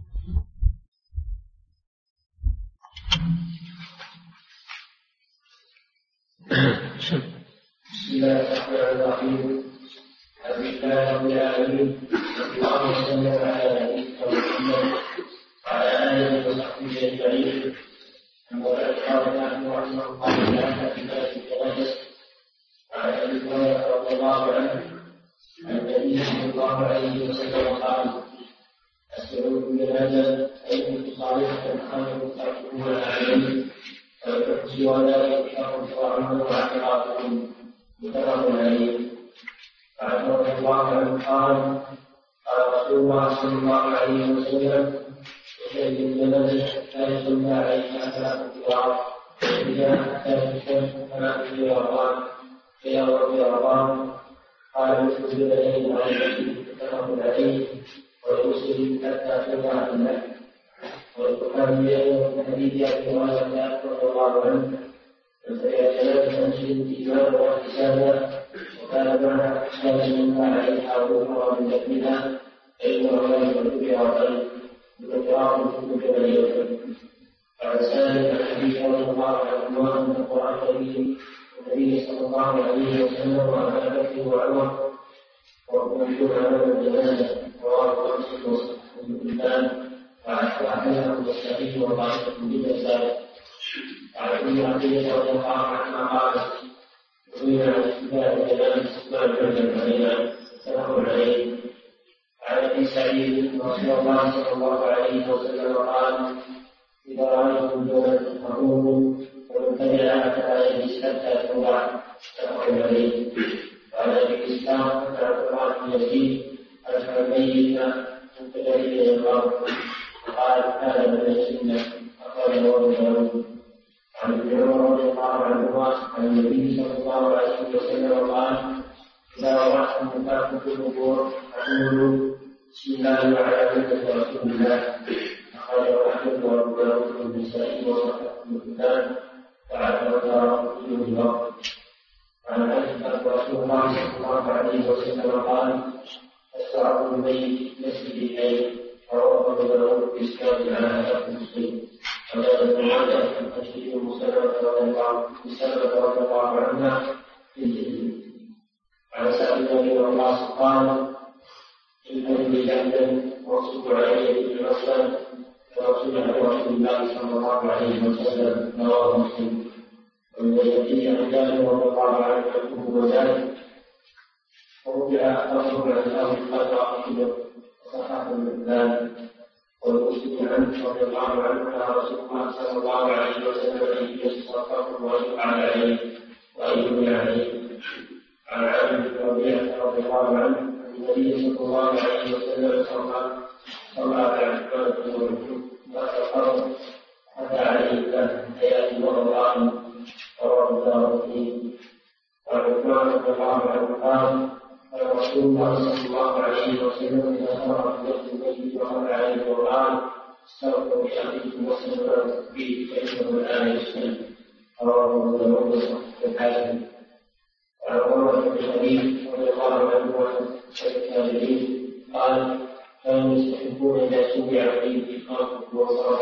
بسم الله الرحمن الرحيم. الحمد لله رب العالمين، اللهم صل على نبينا محمد وعلى آله وصحبه أجمعين. وقد قال رحمه الله تعالى في كتابه المقدس عن أبي هريرة رضي الله عنه عن النبي صلى الله عليه وسلم قال: السعود بالهدى أيكم صالحة خير تحكمون عليه فالتحسي ولا يشاء شرعه واعتراضكم متفق عليه. وعن رضي الله عنه قال: قال رسول الله صلى الله عليه وسلم: يشهد الجنازة لا يصلى عليها ثلاثة أطوار، إذا حتى الشمس كما في رمضان في رمضان. قال: مثل البدنين عن النبي متفق عليه. ويسلم حتى تضع النحل. والبخاري من حديث ابي هريره رضي الله عنه: فسيتنافس مسلم الايمان واحتسابا، وكان معها احسان منها عليها وظهر من دفنها فانه لا يذكر خير بذكراه في جبل. وعن سالم عن حديث رضي الله عنهما ان القران الكريم والنبي صلى الله عليه وسلم وابا بكر وعمر وكلهم على الجنازه رواه مسلم والإمام. وعن المستقيم وطائفة بالنساء. وعن ابن عطية رضي الله عنها قال: ومن الكتاب الكلام استقبال الجنة علينا متفق عليه. وعن ابي سعيد رضي الله صلى الله عليه وسلم قال: إذا رأيتم الجنة فقوموا ومن تبعها فلا يجلس حتى توضع متفق عليه. وعن ابي المسيح أدخل الميت من كذلك الأرض وقال هذا من السنة أخرجه أبو داود. عن ابن عمر رضي الله عنهما عن النبي صلى الله عليه وسلم قال إذا وضعتم مكافأة في القبور فقولوا بسم الله وعلى ملة رسول الله. أخرجه أحمد وأبو داود والنسائي وصححه ابن حبان وعلى الدارقطني بالوقت. عن أنس أن رسول الله صلى الله عليه وسلم قال الساعة الميت مسجد الليل. رواه أبو داود بإسناد على شرط مسلم. وقال ابن ماجه عن تشريف سلمة رضي الله عنها في الجنة. عن سعد بن وقاص قال إن لي جهلا وصب علي بن مسلم فرسول الله صلى الله عليه وسلم. رواه مسلم. والذي عن جابر رضي الله عنه يقول ذلك ورجع أخبر عن أهل القدر وصححه الإسلام. والمسلم عنه رضي الله عنه كان رسول الله صلى الله عليه وسلم أن يستغفر ويفعل عليه ويبني عليه. عن عامر بن ربيعة رضي الله عنه النبي صلى الله عليه وسلم صلى على عثمان بن مسعود حتى عليه ثلاث حيات ورضاه. رواه الدارقطني. وعن عثمان رضي الله عنه قال قال رسول الله صلى الله عليه وسلم إذا خرج من المسجد وقال عليه القرآن استغفر لأخيكم وسلم به فإنه الآن يسلم. رواه أبو داود والحاكم. وعن عمر بن الخليل رضي الله عنه التابعين قال كانوا يستحبون إذا سمع فيه إقامته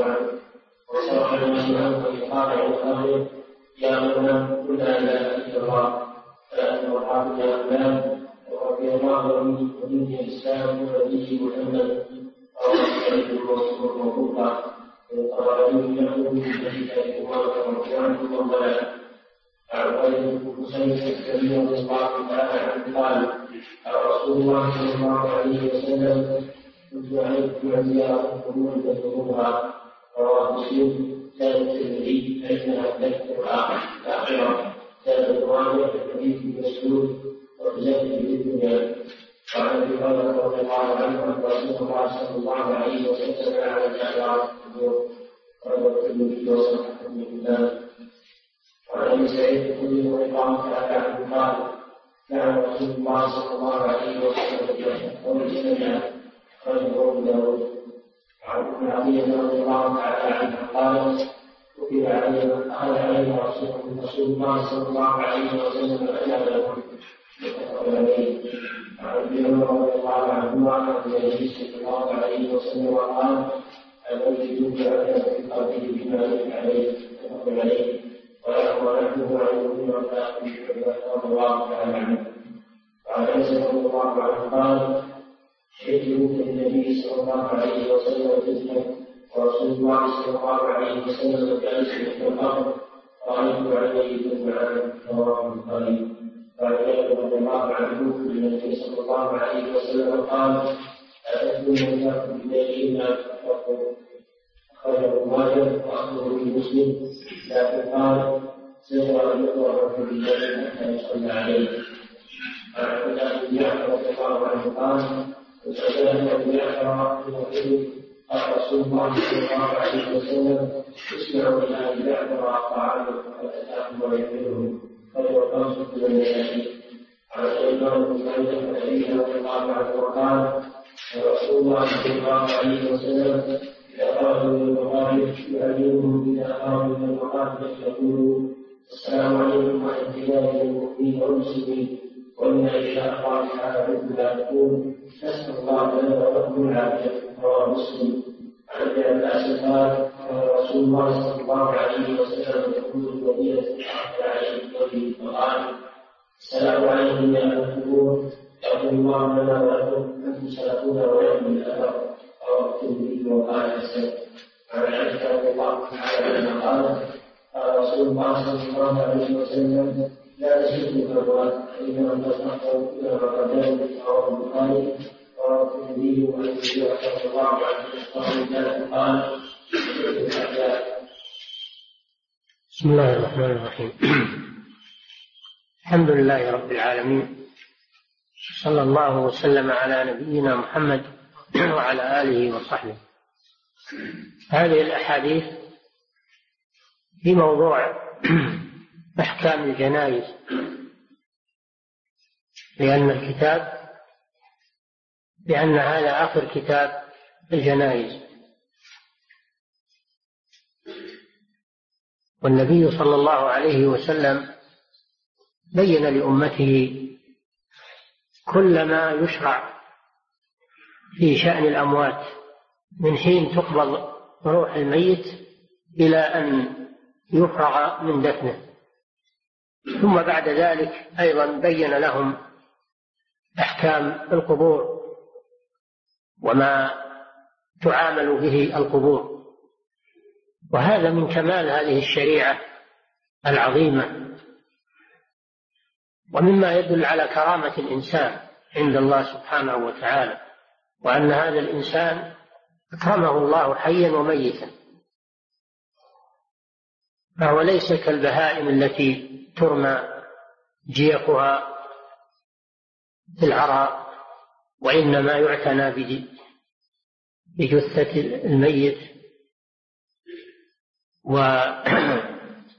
وصرف الناس عنه فقال عن خالد يا غلام قل لا إله إلا الله فأنت وحافظ يا غلام ورضي الله عنه ودين الإسلام ونبيه محمد رواه سعيد المنصور موقوفا. والطبراني يقول في حديث أمامة رضي عنه وضلال. عن قيس بن حسين الكبير رضي الله تعالى عنه قال قال رسول الله صلى الله عليه وسلم كنت أعرف عن زيارة القبور تزورها. رواه مسلم. زاد الترمذي فإنها تذكر الآخرة. زاد الرابع حديث مسعود وتزكي بالدنيا. وعن ابي هريره رضي الله عنه ان رسول الله صلى الله عليه وسلم على زيارة القبور. رواه الترمذي وصححه ابن حبان. وعن ابي سعيد الخدري رضي الله تعالى عنه قال كان رسول الله صلى الله عليه وسلم يشهد الجميع. أخرجه أبو داود. وعن ابن عدي رضي الله تعالى عنه قال كتب علينا أخذ علينا رسول الله صلى الله عليه وسلم أجابه. عن ابن عمر رضي الله عنهما عن النبي صلى الله عليه وسلم قال الذي يوجع في قلبه بما يجب عليه متفق عليه. ويروى نحوه عن ابن عباس رضي الله تعالى عنه. وعن انس رضي الله عنه قال شهدت النبي صلى الله عليه وسلم جزءا ورسول الله صلى الله عليه وسلم جالس في الارض رايت عليه بالمعان. رواه البخاري. وعن جابر رضي الله عنه ان النبي صلى الله عليه وسلم قال اتدرون من ياكل بالليل الا تفرقوا. أخرجه ماجه وأخذه في مسلم. لكن قال سيرى أن يقرأ في الليل حتى يصلى عليه. عن عبد الله بن جعفر رضي الله عنه قال وسألني أبو جعفر يقول قال رسول الله صلى الله عليه وسلم اسمعوا إلى أبي جعفر وأطاعوه فقد أتاكم ويحمله. فهو خمسة من النبي. عن سليمان بن سعيد النبي رضي الله عنه وقال رسول الله صلى الله عليه وسلم إذا خرجوا من المغارب يعلمهم إذا خرجوا من المغارب يقولوا السلام عليكم ورحمة الله المؤمنين والمسلمين. وإن إذا أخرج على لا تقول نسأل الله لنا ولكم العافية. رواه مسلم. عن ابن عباس قال رسول الله صلى الله عليه وسلم يقول المدينة عليه وفي القرآن السلام عليكم يا أهل القبور يغفر الله لنا ولكم أنتم سلفون ولكم الأثر. رواه الترمذي وقال حسن. عن عائشة رضي الله تعالى عنها قالت قال رسول الله صلى الله عليه وسلم لا تشركوا بالأموات فإنما تصنعوا إلى الرقدان. رواه البخاري. رواه الترمذي وعن النبي صلى الله عليه وسلم قال بسم الله الرحمن الرحيم. الحمد لله رب العالمين صلى الله وسلم على نبينا محمد وعلى آله وصحبه. هذه الأحاديث في موضوع أحكام الجنائز، لأن هذا آخر كتاب الجنائز، والنبي صلى الله عليه وسلم بين لأمته كل ما يشرع في شأن الأموات من حين تقبض روح الميت إلى أن يفرغ من دفنه، ثم بعد ذلك أيضا بين لهم أحكام القبور وما تعامل به القبور. وهذا من كمال هذه الشريعة العظيمة، ومما يدل على كرامة الإنسان عند الله سبحانه وتعالى، وأن هذا الإنسان أكرمه الله حيا وميتا، فهو ليس كالبهائم التي ترمى جيفها في العراء، وإنما يعتنى بجثة الميت وتعمل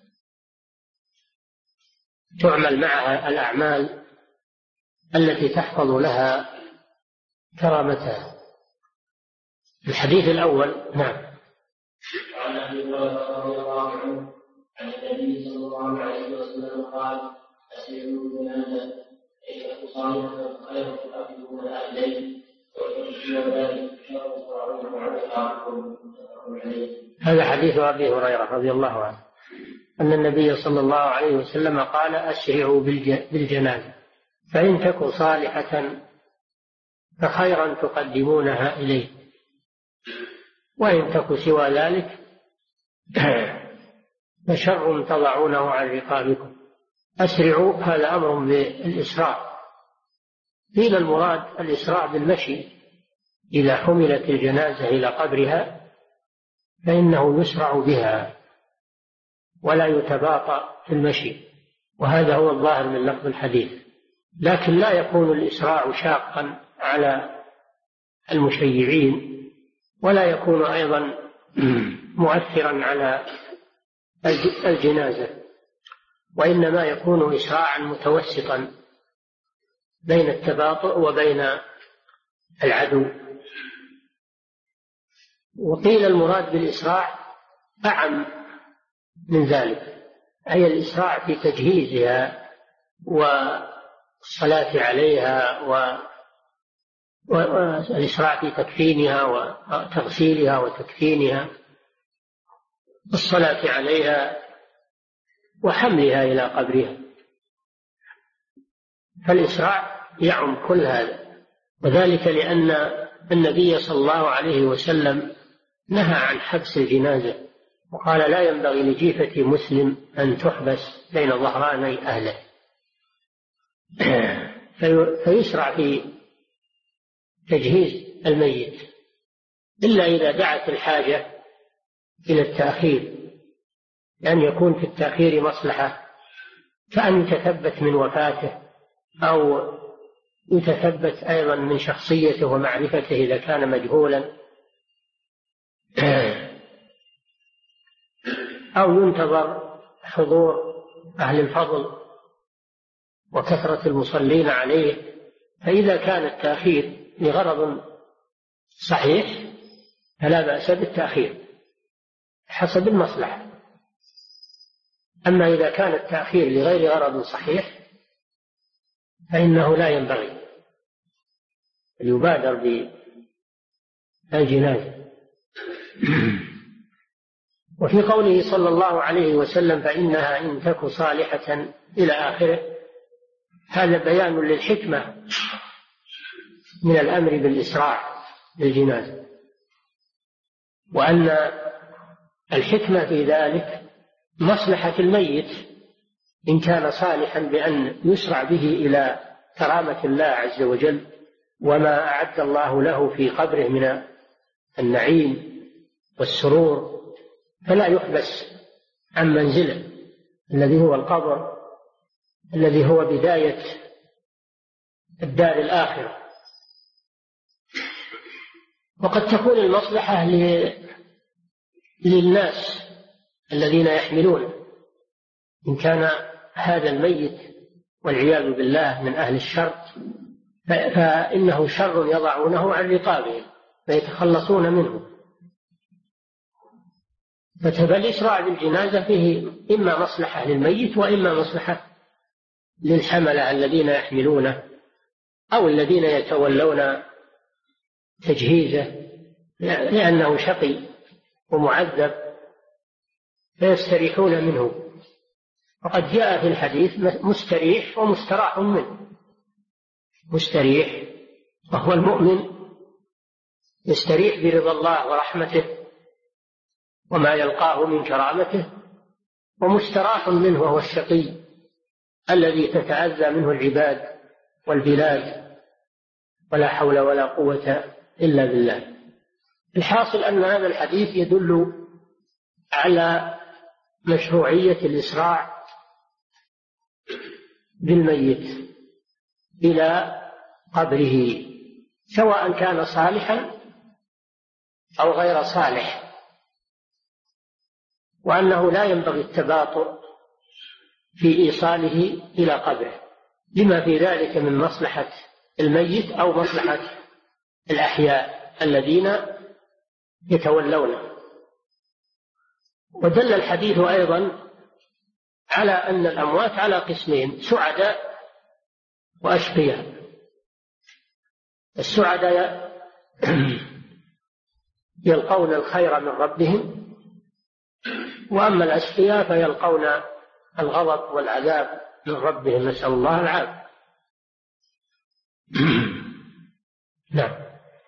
معها الأعمال التي تحفظ لها كرامتها. الحديث الأول. نعم. عن أبي هريرة رضي الله عنه عن النبي صلى الله عليه وسلم قال: أسرعوا الجنازة فإن صالحا خير تؤكدون أهلين وتشفي ذلك شر صاعون وعليكم. هذا حديث أبي هريرة رضي الله عنه أن النبي صلى الله عليه وسلم قال: أسرعوا بالجنازة فإن تك صالحة فخيرا تقدمونها إليه، وإن تك سوى ذلك فشر تضعونه عن رقابكم. أسرعوا هذا أمر بالإسراع، قيل المراد الإسراع بالمشي، إذا حملت الجنازة إلى قبرها فإنه يسرع بها ولا يتباطأ في المشي، وهذا هو الظاهر من لفظ الحديث. لكن لا يكون الإسراع شاقا على المشيعين، ولا يكون أيضا مؤثرا على الجنازة، وإنما يكون إسراعا متوسطا بين التباطؤ وبين العدو. وقيل المراد بالإسراع أعم من ذلك، أي الإسراع في تجهيزها والصلاة عليها والإسراع في تكفينها وتغسيلها وتكفينها، الصلاة عليها وحملها إلى قبرها، فالإسراع يعم كل هذا. وذلك لأن النبي صلى الله عليه وسلم نهى عن حبس الجنازة، وقال: لا ينبغي لجيفة مسلم أن تحبس بين ظهراني أهله. فيسرع في تجهيز الميت، إلا إذا دعت الحاجة إلى التأخير، لأن يكون في التأخير مصلحة، كأن يتثبت من وفاته أو يتثبت أيضا من شخصيته ومعرفته إذا كان مجهولا، أو ينتظر حضور أهل الفضل وكثرة المصلين عليه. فإذا كان التأخير لغرض صحيح فلا بأس بالتأخير حسب المصلحة. أما إذا كان التأخير لغير غرض صحيح فإنه لا ينبغي، يبادر بالجنازة. وفي قوله صلى الله عليه وسلم: فإنها إن تك صالحة إلى آخره، هذا بيان للحكمة من الأمر بالإسراع للجنازة، وأن الحكمة في ذلك مصلحة الميت إن كان صالحا بأن يسرع به إلى كرامة الله عز وجل وما أعد الله له في قبره من النعيم والسرور، فلا يحبس عن منزله الذي هو القبر، الذي هو بداية الدار الآخرة. وقد تكون المصلحة للناس الذين يحملون، إن كان هذا الميت والعياذ بالله من أهل الشر فإنه شر يضعونه عن رقابهم فيتخلصون منه. فالإسراع بالجنازة فيه إما مصلحة للميت وإما مصلحة للحملة الذين يحملونه أو الذين يتولون تجهيزه، لأنه شقي ومعذب فيستريحون منه. وقد جاء في الحديث مستريح ومستراح منه. مستريح وهو المؤمن يستريح برضا الله ورحمته وما يلقاه من كرامته، ومستراح منه وهو الشقي الذي تتأذى منه العباد والبلاد ولا حول ولا قوة إلا بالله. الحاصل أن هذا الحديث يدل على مشروعية الإسراع بالميت إلى قبره، سواء كان صالحا أو غير صالح، وأنه لا ينبغي التباطؤ في إيصاله إلى قبره لما في ذلك من مصلحة الميت أو مصلحة الأحياء الذين يتولونه. ودل الحديث أيضا على أن الأموات على قسمين: سعداء وأشقياء. السعداء يلقون الخير من ربهم، وأما الأشقياء فيلقون الغضب والعذاب من ربهم، نسأل الله العافية. نعم.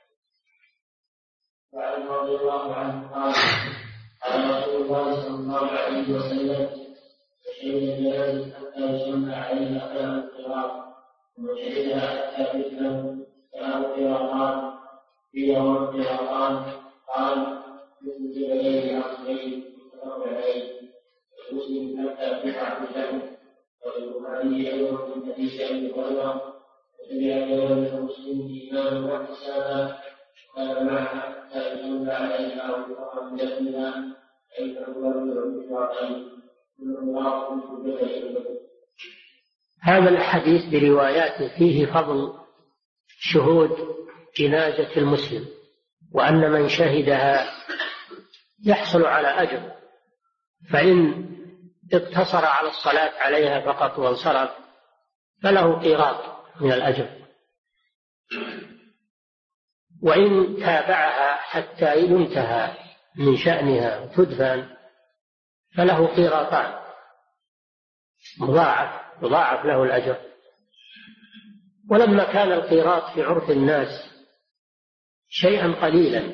وعن رضي الله عنه قال قال رسول الله صلى الله عليه وسلم: شهد الجنازة حتى يسمى عليه أقلام القراء، ومن شهدها حتى تسلم فله قراءان في يوم قراءان. قال: مثل جبلين عظيمين متفق عليه. المسلم حتى تسعة سنة. والبخاري أيضا من حديث أبي هريرة: وسمع كلام المسلم إيمانا واحتسابا، قال معها حتى يصلى عليها ويقرأ من دفنها، أي تنظر الشرطين من الله من جبل. هذا الحديث برواياته فيه فضل شهود جنازة المسلم، وأن من شهدها يحصل على أجر، فإن اقتصر على الصلاة عليها فقط وانصرف فله قيراط من الأجر، وإن تابعها حتى ينتهى من شأنها تدفن فله قيراطان مضاعف له الأجر. ولما كان القيراط في عرف الناس شيئا قليلا،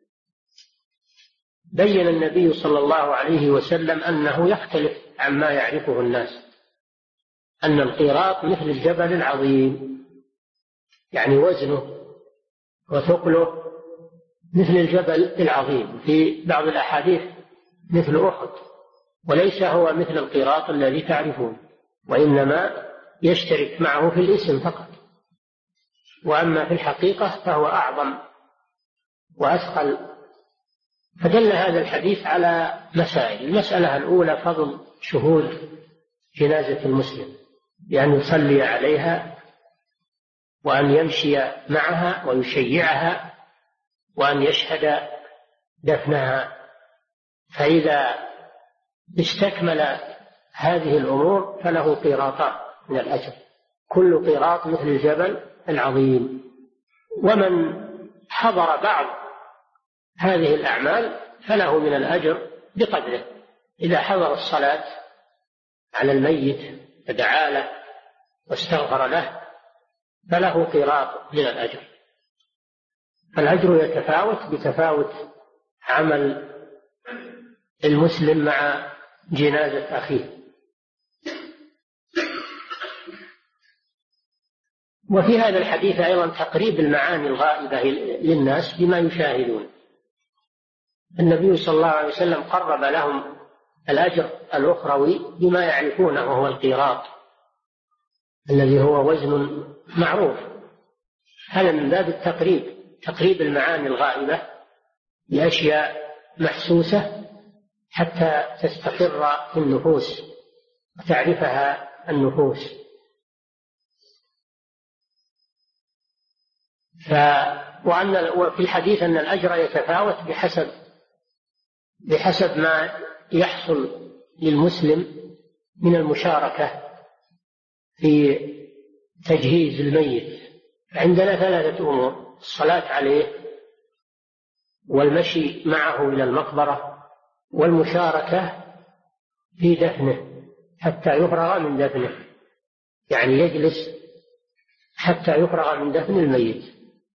بين النبي صلى الله عليه وسلم أنه يختلف عما يعرفه الناس، أن القيراط مثل الجبل العظيم، يعني وزنه وثقله مثل الجبل العظيم، في بعض الأحاديث مثل أحد، وليس هو مثل القيراط الذي تعرفون، وإنما يشترك معه في الاسم فقط، وأما في الحقيقة فهو أعظم وأثقل. فدل هذا الحديث على مسائل: المسألة الأولى فضل شهود جنازة المسلم، بأن يصلي عليها وأن يمشي معها ويشيعها وأن يشهد دفنها، فإذا استكمل هذه الأمور فله قيراطان من الأجر، كل قيراط مثل الجبل العظيم. ومن حضر بعض هذه الأعمال فله من الأجر بقدره. إذا حضر الصلاة على الميت فدعا له واستغفر له فله قيراط من الأجر. فالأجر يتفاوت بتفاوت عمل المسلم مع جنازة أخيه. وفي هذا الحديث أيضا تقريب المعاني الغائبة للناس بما يشاهدون. النبي صلى الله عليه وسلم قرب لهم الأجر الأخروي بما يعرفونه وهو القيراط، الذي هو وزن معروف. هذا من باب تقريب المعاني الغائبة لأشياء محسوسة حتى تستقر في النفوس وتعرفها النفوس. وفي الحديث أن الأجر يتفاوت بحسب ما يحصل للمسلم من المشاركة في تجهيز الميت. عندنا 3 أمور: الصلاة عليه، والمشي معه إلى المقبرة، والمشاركة في دفنه حتى يفرغ من دفنه، يعني يجلس حتى يفرغ من دفن الميت.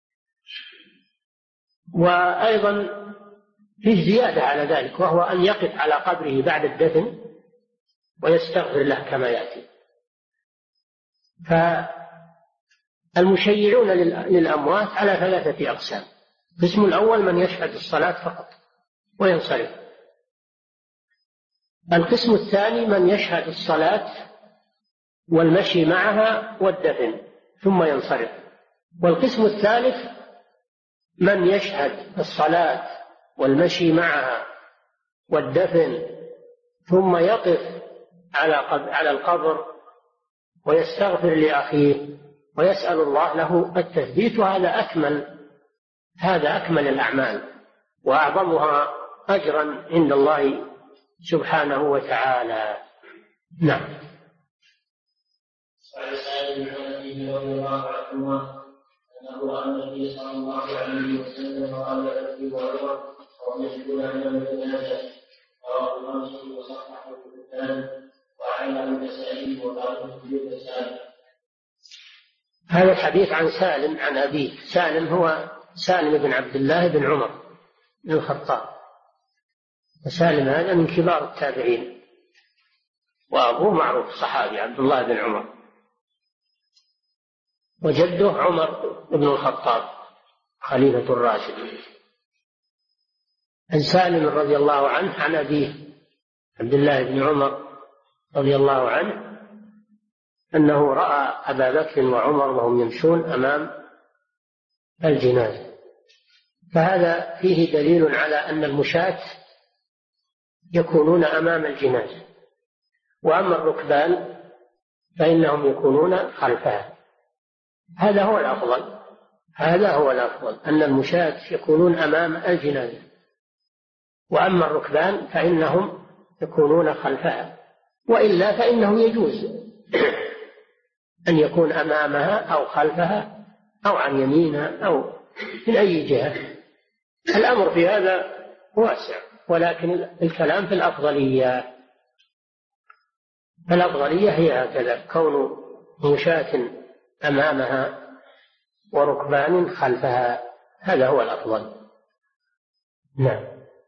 وأيضا فيه زيادة على ذلك، وهو أن يقف على قبره بعد الدفن ويستغفر له كما يأتي. فالمشيعون للأموات على 3 أقسام: القسم الأول من يشهد الصلاة فقط وينصرف. القسم الثاني من يشهد الصلاة والمشي معها والدفن ثم ينصرف. والقسم الثالث من يشهد الصلاة والمشي معها والدفن ثم يقف على القبر ويستغفر لأخيه ويسأل الله له التثبيت. هذا أكمل الأعمال وأعظمها أجرا عند الله سبحانه وتعالى. نعم. وعن سعيد بن أبي رضي الله عنهما أنه رأى النبي صلى الله عليه وسلم قال أبي وعمر ومشغول عن الجنازة، رواه مسلم وصححه البخاري وعنه النسائي وقال في سالم. هذا الحديث عن سالم عن أبيه. سالم هو سالم بن عبد الله بن عمر بن الخطاب، وسالم هذا من كبار التابعين، وأبوه معروف صحابي عبد الله بن عمر، وجده عمر بن الخطاب خليفة الراشد. عن سالم رضي الله عنه عن أبيه عبد الله بن عمر رضي الله عنه أنه رأى أبا بكر وعمر وهم يمشون أمام الجنازة. فهذا فيه دليل على أن المشاة يكونون أمام الجنازة، وأما الركبان فإنهم يكونون خلفها. هذا هو الأفضل أن المشاة يكونون أمام الجنازة، وأما الركبان فإنهم يكونون خلفها. وإلا فإنه يجوز أن يكون أمامها أو خلفها أو عن يمينها أو من أي جهة. الأمر في هذا واسع، ولكن الكلام في الأفضلية. فالأفضلية هي هكذا: كون مشاة أمامها وركبان خلفها، هذا هو الأفضل. نعم.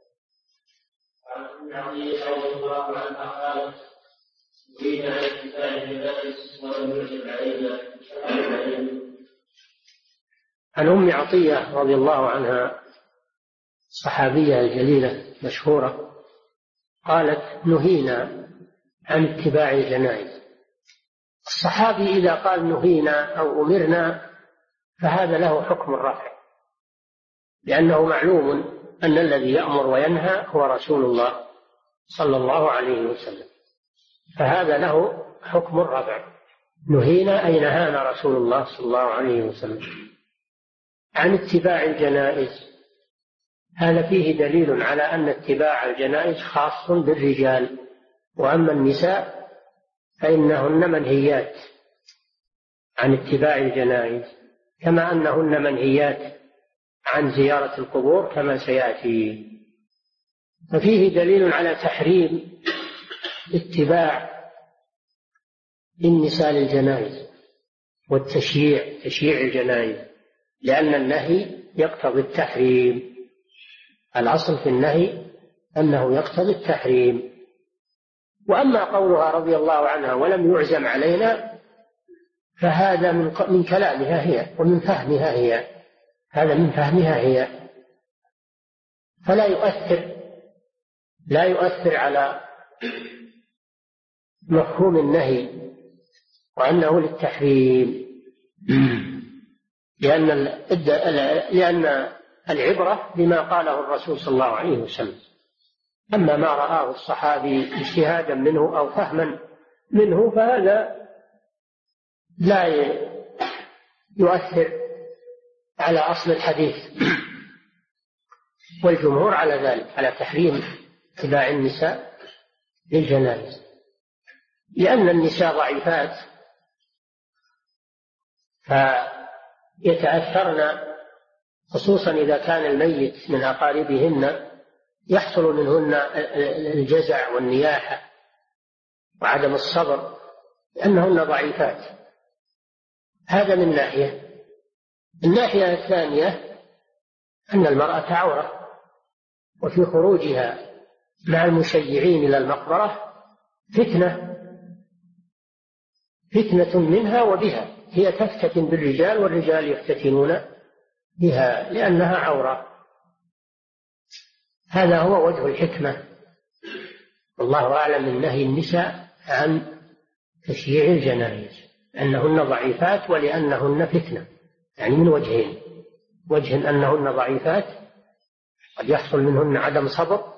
عن عطية رضي الله عنها قالت: أريد عن اتباع المدارس ولم يجب علينا. عن أم عطية رضي الله عنها صحابية جليلة مشهورة قالت: نهينا عن اتباع الجنائز. الصحابي إذا قال نهينا أو أمرنا فهذا له حكم الرفع، لأنه معلوم أن الذي يأمر وينهى هو رسول الله صلى الله عليه وسلم، فهذا له حكم الرفع. نهينا أي نهانا رسول الله صلى الله عليه وسلم عن اتباع الجنائز. هذا فيه دليل على أن اتباع الجنائز خاص بالرجال، وأما النساء فإنهن منهيات عن اتباع الجنائز، كما أنهن منهيات عن زيارة القبور كما سيأتي. ففيه دليل على تحريم اتباع النساء للجنائز تشييع الجنائز، لأن النهي يقتضي التحريم. الأصل في النهي أنه يقتضي التحريم. وأما قولها رضي الله عنها ولم يعزم علينا فهذا من كلامها هي ومن فهمها هي، هذا من فهمها هي، فلا يؤثر على مفهوم النهي وأنه للتحريم، لأن العبرة بما قاله الرسول صلى الله عليه وسلم. أما ما رآه الصحابي اجتهادا منه أو فهما منه فهذا لا يؤثر على أصل الحديث. والجمهور على ذلك، على تحريم اتباع النساء للجنائز، لأن النساء ضعيفات فيتأثرن، خصوصا إذا كان الميت من أقاربهن يحصل منهن الجزع والنياحة وعدم الصبر، لأنهن ضعيفات. هذا من ناحية. الناحية الثانية أن المرأة عورة، وفي خروجها مع المشيعين إلى المقبرة فتنة منها وبها، هي تفتتن بالرجال والرجال يفتتنون بها لأنها عورة. هذا هو وجه الحكمة، والله أعلم، من نهي النساء عن تشييع الجنائز، أنهن ضعيفات ولأنهن فتنة، يعني من وجهين: وجه أنهن ضعيفات قد يحصل منهن عدم صبر،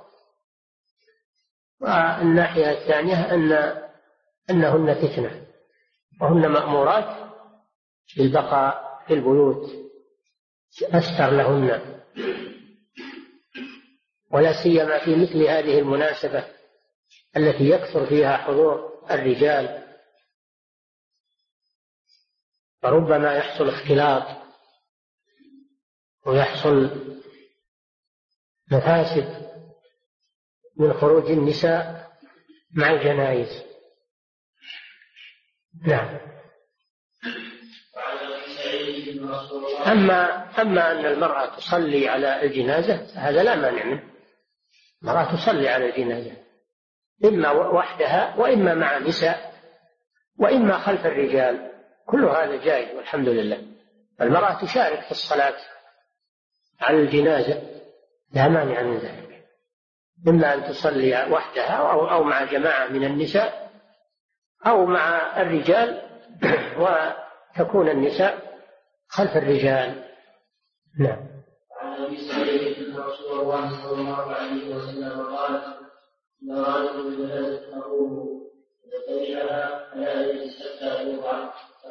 والناحية الثانية أنهن فتنة، وهن مأمورات بالبقاء في البيوت أستر لهن، ولا سيما في مثل هذه المناسبة التي يكثر فيها حضور الرجال، فربما يحصل اختلاط ويحصل مفاسد من خروج النساء مع الجنائز. نعم. أما أن المرأة تصلي على الجنازة هذا لا مانع منه، المرأة تصلي على الجنازة إما وحدها وإما مع نساء وإما خلف الرجال، كل هذا جائز والحمد لله. المرأة تشارك في الصلاة على الجنازة، لا مانع من ذلك، إما أن تصلي وحدها أو مع جماعة من النساء أو مع الرجال، وتكون النساء خلف الرجال. نعم. عن أبي سعيد أن رسول الله صلى الله عليه وسلم قال: إذا رأيتم الجنازة فقوموا فتبعها فلا يجلس حتى يوضع.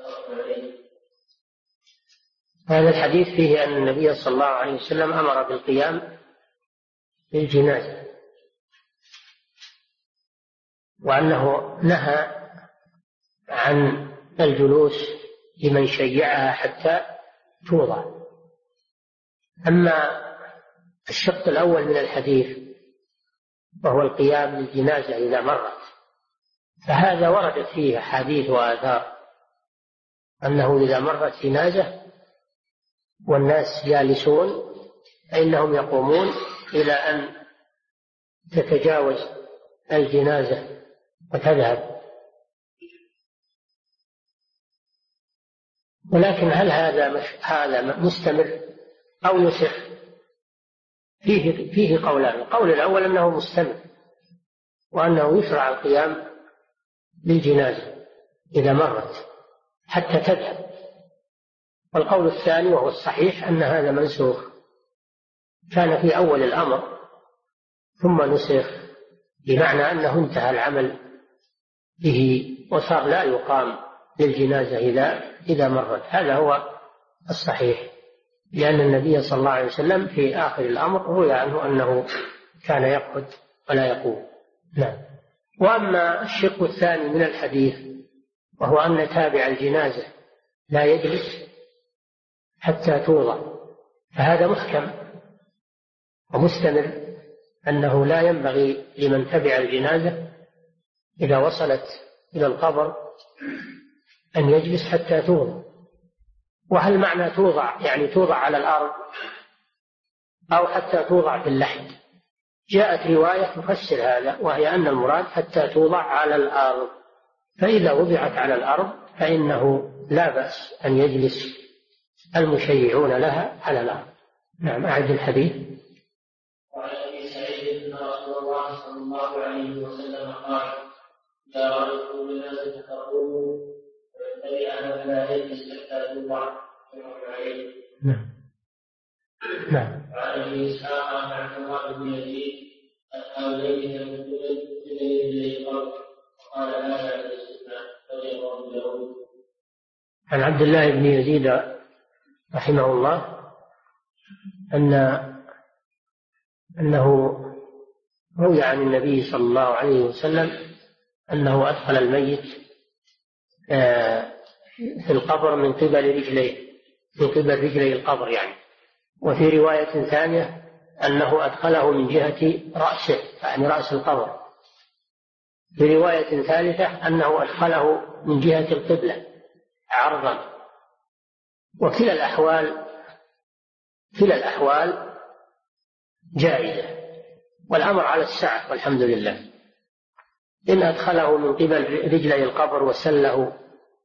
هذا الحديث فيه أن النبي صلى الله عليه وسلم أمر بالقيام للجنازة، وأنه نهى عن الجلوس لمن شيعها حتى توضع. أما الشق الأول من الحديث وهو القيام للجنازة إذا مرت، فهذا وردت فيه أحاديث وآثار أنه إذا مرت جنازة والناس جالسون فإنهم يقومون إلى أن تتجاوز الجنازة وتذهب. ولكن هل هذا مستمر أو يسخ؟ فيه قولان. القول الأول أنه مستمر وأنه يشرع القيام للجنازة إذا مرت حتى تذهب. والقول الثاني وهو الصحيح أن هذا منسوخ، كان في أول الأمر ثم نسخ، بمعنى أنه انتهى العمل به وصار لا يقام للجنازة إذا مرت. هذا هو الصحيح، لأن النبي صلى الله عليه وسلم في آخر الأمر روي عنه أنه كان يقعد ولا يقوم. نعم. وأما الشق الثاني من الحديث وهو أن تابع الجنازة لا يجلس حتى توضع، فهذا محكم ومستمر، أنه لا ينبغي لمن تبع الجنازة إذا وصلت إلى القبر أن يجلس حتى توضع. وهل معنى توضع يعني توضع على الأرض أو حتى توضع في اللحد؟ جاءت رواية تفسر هذا، وهي أن المراد حتى توضع على الأرض، فإذا وضعت على الأرض فإنه لا بأس أن يجلس المشيعون لها على الأرض. نعم. أعد الحديث. وعن أبي سعيد أن رسول الله صلى الله عليه وسلم قال: إذا رأيتم جنازة فقوموا ينبغي أن لا يجلس حتى يوضع عليه. نعم. وعن ابي اسحاق عن عبد الله بن يزيد أن اليه من قبل القبر وقال هذا الاستثناء فغيره له. عن عبد الله بن يزيد رحمه الله أنه روي عن النبي صلى الله عليه وسلم أنه أدخل الميت في القبر من قبل رجلي القبر يعني. وفي رواية ثانية أنه أدخله من جهة رأسه يعني رأس القبر. في رواية ثالثة أنه أدخله من جهة القبلة عرضا. وكلا الأحوال جائزة والأمر على السعة والحمد لله. إن أدخله من قبل رجلي القبر وسله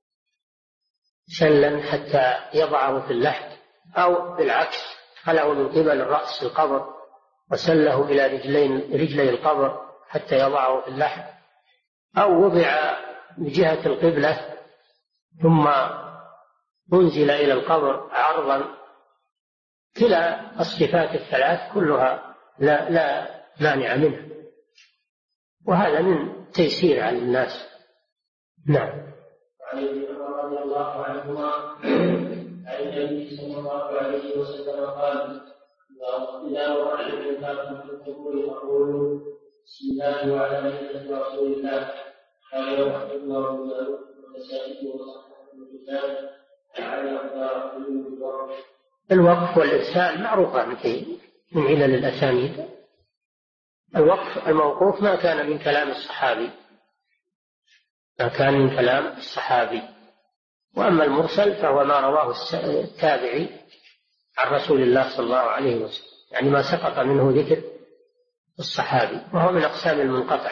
سلا حتى يضعه في اللحد، أو بالعكس أدخله من قبل رأس القبر وسله إلى رجلي القبر حتى يضعه في اللحد، أو وضع بجهة القبلة ثم أنزل إلى القبر عرضا، كلا الصفات الثلاث كلها لا مانع منها، وهذا من تيسير على الناس. نعم. وعن ابن عمر رضي الله عنهما عن النبي صلى الله عليه وسلم قال: إذا وقعتم منكم في القبور فقولوا بسم الله وعلى ملة رسول الله. قال يوحد الله والمساجد وصحبه الكتاب على أقدار الوقف والإرسال معروفة من علل الأسانيد. الوقف الموقوف ما كان من كلام الصحابي، وأما المرسل فهو ما رواه التابعي عن رسول الله صلى الله عليه وسلم، يعني ما سقط منه ذكر الصحابي، وهو من أقسام المنقطع.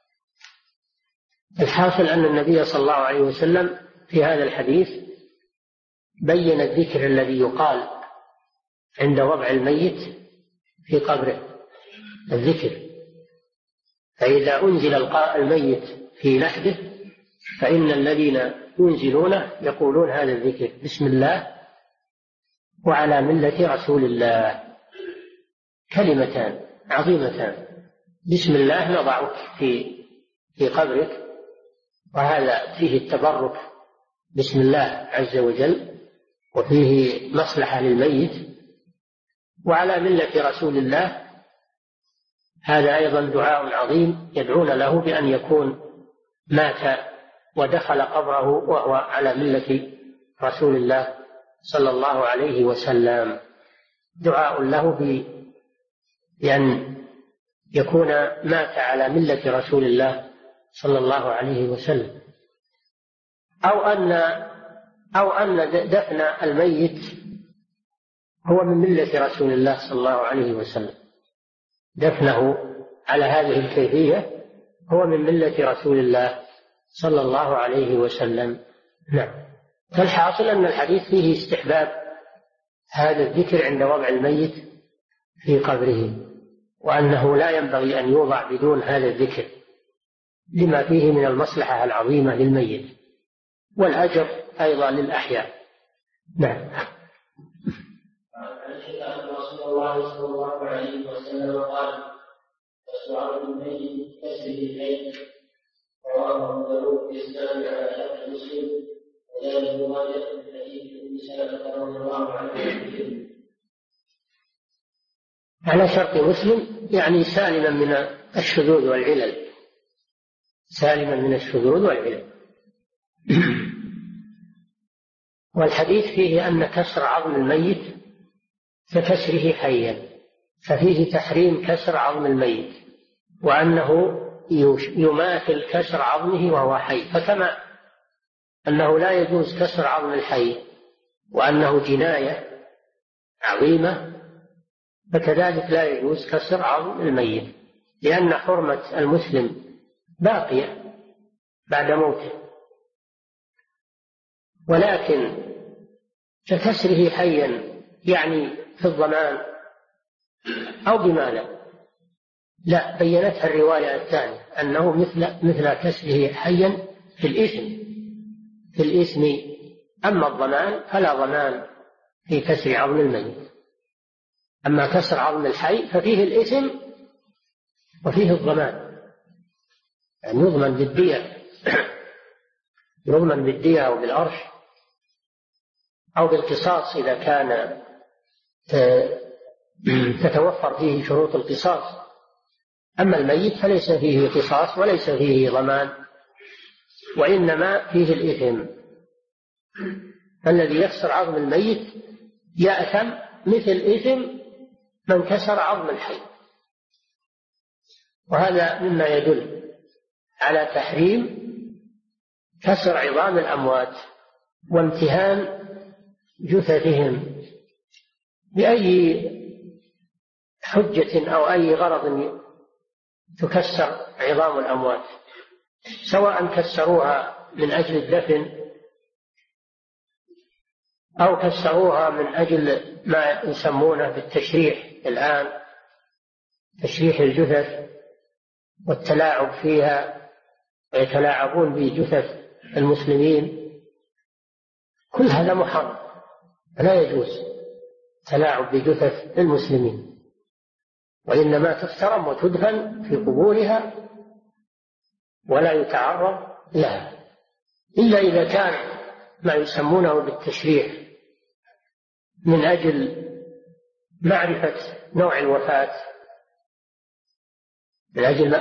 الحاصل أن النبي صلى الله عليه وسلم في هذا الحديث بين الذكر الذي يقال عند وضع الميت في قبره، الذكر. فإذا أنزل الميت في لحده فإن الذين ينزلونه يقولون هذا الذكر: بسم الله وعلى ملة رسول الله. كلمتان عظيمتان: بسم الله نضعك في قبرك، وهذا فيه التبرك بسم الله عز وجل، وفيه مصلحة للميت. وعلى ملة رسول الله هذا أيضا دعاء عظيم يدعون له بأن يكون مات ودخل قبره وهو على ملة رسول الله صلى الله عليه وسلم، دعاء له بأن يكون مات على ملة رسول الله صلى الله عليه وسلم، أو أن دفن الميت هو من ملة رسول الله صلى الله عليه وسلم، دفنه على هذه الكيفية هو من ملة رسول الله صلى الله عليه وسلم. نعم. فالحاصل أن الحديث فيه استحباب هذا الذكر عند وضع الميت في قبره، وأنه لا ينبغي أن يوضع بدون هذا الذكر لما فيه من المصلحة العظيمة للميت والأجر أيضا للأحياء. نعم. عن رسول الله صلى الله عليه وسلم قال: وسعر الميت كسر الحي. رواه أبو داود بإسناد على شرط مسلم، وذلك مواجهة الحديث ابن سلمة رضي الله عنه. على شرط مسلم يعني سالما من الشذوذ والعلل، سالما من الشذوذ والعلل. والحديث فيه أن كسر عظم الميت ككسره حيا، ففيه تحريم كسر عظم الميت، وأنه يماثل كسر عظمه وهو حي. فكما أنه لا يجوز كسر عظم الحي وأنه جناية عظيمة، فكذلك لا يجوز كسر عظم الميت، لأن حرمة المسلم باقية بعد موته. ولكن ككسره حيا يعني في الضمان أو بماذا؟ لا، بينتها الرواية الثانية أنه مثل كسره حيا في الإثم، في الإثم. أما الضمان فلا ضمان في كسر عظم الميت. أما كسر عظم الحي ففيه الإثم وفيه الضمان، يعني يضمن بالدية يضمن بالدية أو بالأرش أو بالقصاص إذا كان تتوفر فيه شروط القصاص. أما الميت فليس فيه قصاص وليس فيه ضمان، وإنما فيه الإثم. الذي يكسر عظم الميت يأثم مثل إثم من كسر عظم الحي. وهذا مما يدل على تحريم كسر عظام الأموات وامتهان جثثهم بأي حجة أو أي غرض تكسر عظام الأموات، سواء كسروها من أجل الدفن أو كسروها من أجل ما يسمونه بالتشريح الآن، تشريح الجثث والتلاعب فيها، ويتلاعبون بجثث المسلمين. كل هذا محرم، لا يجوز تلاعب بجثث المسلمين، وإنما تحترم وتدفن في قبورها ولا يتعرض لها، إلا إذا كان ما يسمونه بالتشريح من أجل معرفة نوع الوفاة، من أجل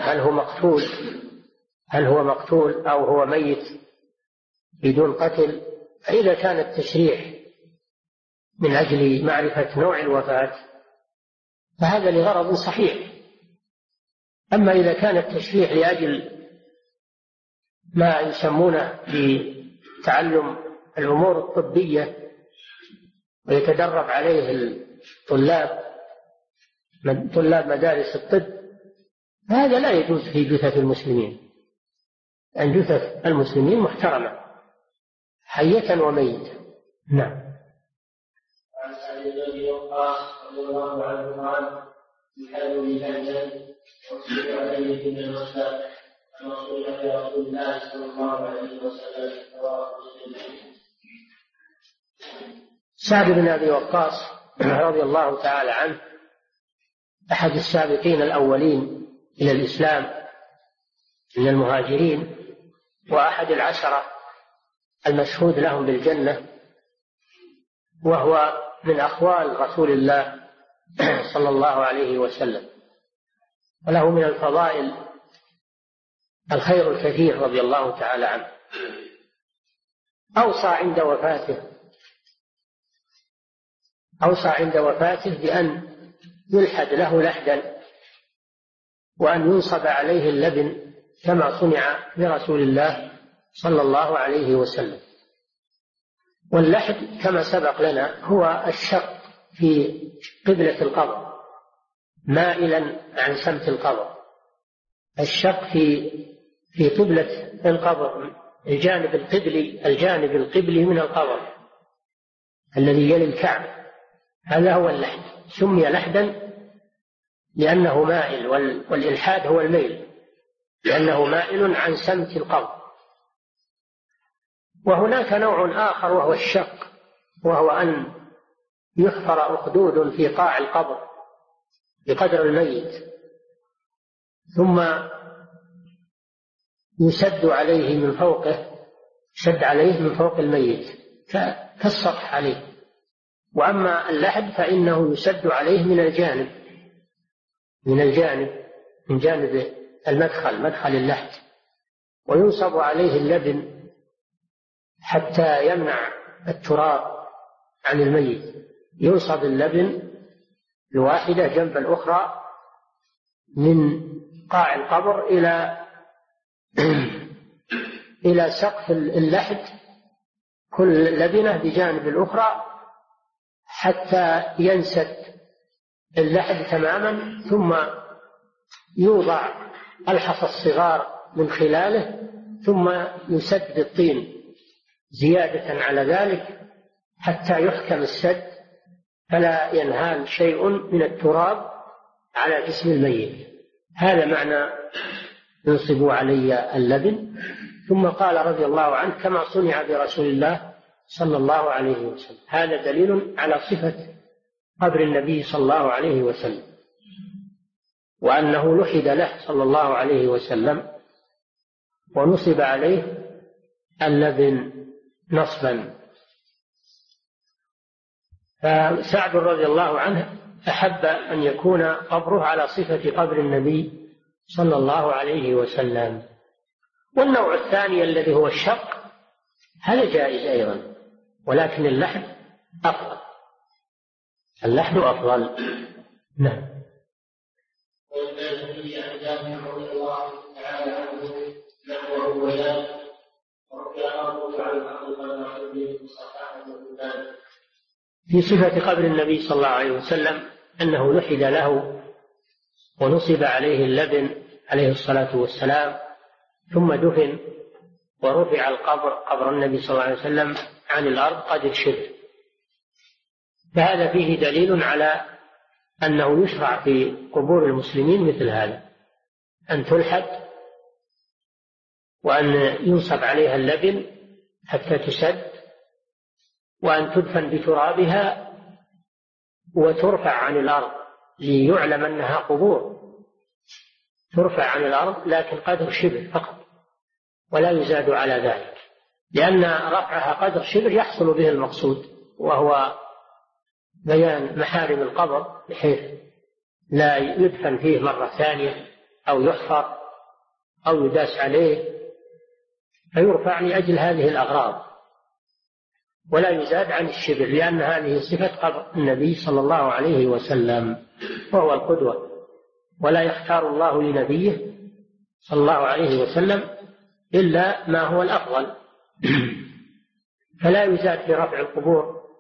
هل هو مقتول أو هو ميت بدون قتل. فإذا كان التشريح من أجل معرفة نوع الوفاة فهذا لغرض صحيح. أما إذا كان التشريح لأجل ما يسمونه بتعلم الأمور الطبية ويتدرب عليه طلاب مدارس الطب، هذا لا يجوز في جثث المسلمين، أن جثث المسلمين محترمة حية وميتة. نعم. عن سعد بن وقاص رضي الله عنه قال: يحل لي كنزا واصبر عليه من المساء المصروف لرسول الله صلى الله عليه وسلم. سعد بن أبي وقاص رضي الله تعالى عنه أحد السابقين الأولين إلى الإسلام من المهاجرين، وأحد العشرة المشهود لهم بالجنة، وهو من أخوال رسول الله صلى الله عليه وسلم، وله من الفضائل الخير الكثير رضي الله تعالى عنه. أوصى عند وفاته بأن يلحد له لحدا وأن ينصب عليه اللبن كما صنع برسول الله صلى الله عليه وسلم. واللحد كما سبق لنا هو الشق في قبلة القبر مائلا عن سمت القبر، الشق في قبلة القبر، الجانب القبلي من القبر الذي يلي الكعبة، هذا هو اللحد. سمي لحدا لأنه مائل، والإلحاد هو الميل، لأنه مائل عن سمت القبر. وهناك نوع آخر وهو الشق، وهو أن يحفر أخدود في قاع القبر بقدر الميت، ثم يسد عليه من فوقه، شد عليه من فوق الميت كالسطح عليه. وأما اللحد فإنه يسد عليه من جانب مدخل اللحد، وينصب عليه اللبن حتى يمنع التراب عن الميت. ينصب اللبن الواحدة جنب الأخرى من قاع القبر إلى سقف اللحد، كل لبنة بجانب الأخرى حتى ينسد اللحد تماما، ثم يوضع الحصى الصغار من خلاله، ثم يسد بالطين زيادة على ذلك حتى يحكم السد فلا ينهال شيء من التراب على جسم الميت. هذا معنى ينصب علي اللبن. ثم قال رضي الله عنه كما صنع برسول الله صلى الله عليه وسلم. هذا دليل على صفة قبر النبي صلى الله عليه وسلم، وأنه لحد له صلى الله عليه وسلم ونصب عليه اللبن نصبا. فسعد رضي الله عنه أحب أن يكون قبره على صفة قبر النبي صلى الله عليه وسلم. والنوع الثاني الذي هو الشق هذا جائز أيضا، ولكن اللحد أفضل، اللحد أفضل. نعم. في صفة قبر النبي صلى الله عليه وسلم أنه لحد له ونصب عليه اللبن عليه الصلاة والسلام، ثم دفن ورفع قبر النبي صلى الله عليه وسلم عن الأرض قدر شبر. فهذا فيه دليل على أنه يشرع في قبور المسلمين مثل هذا، أن تلحد وأن ينصب عليها اللبن حتى تسد، وأن تدفن بترابها وترفع عن الأرض ليعلم أنها قبور، ترفع عن الأرض لكن قدر شبر فقط ولا يزاد على ذلك، لأن رفعها قدر شبر يحصل به المقصود، وهو بيان محارم القبر بحيث لا يدفن فيه مرة ثانية أو يحفر أو يداس عليه، فيرفع لأجل هذه الأغراض ولا يزاد عن الشبر، لأن هذه صفة قبر النبي صلى الله عليه وسلم وهو القدوة، ولا يختار الله لنبيه صلى الله عليه وسلم إلا ما هو الأفضل. فلا يزاد في رفع القبور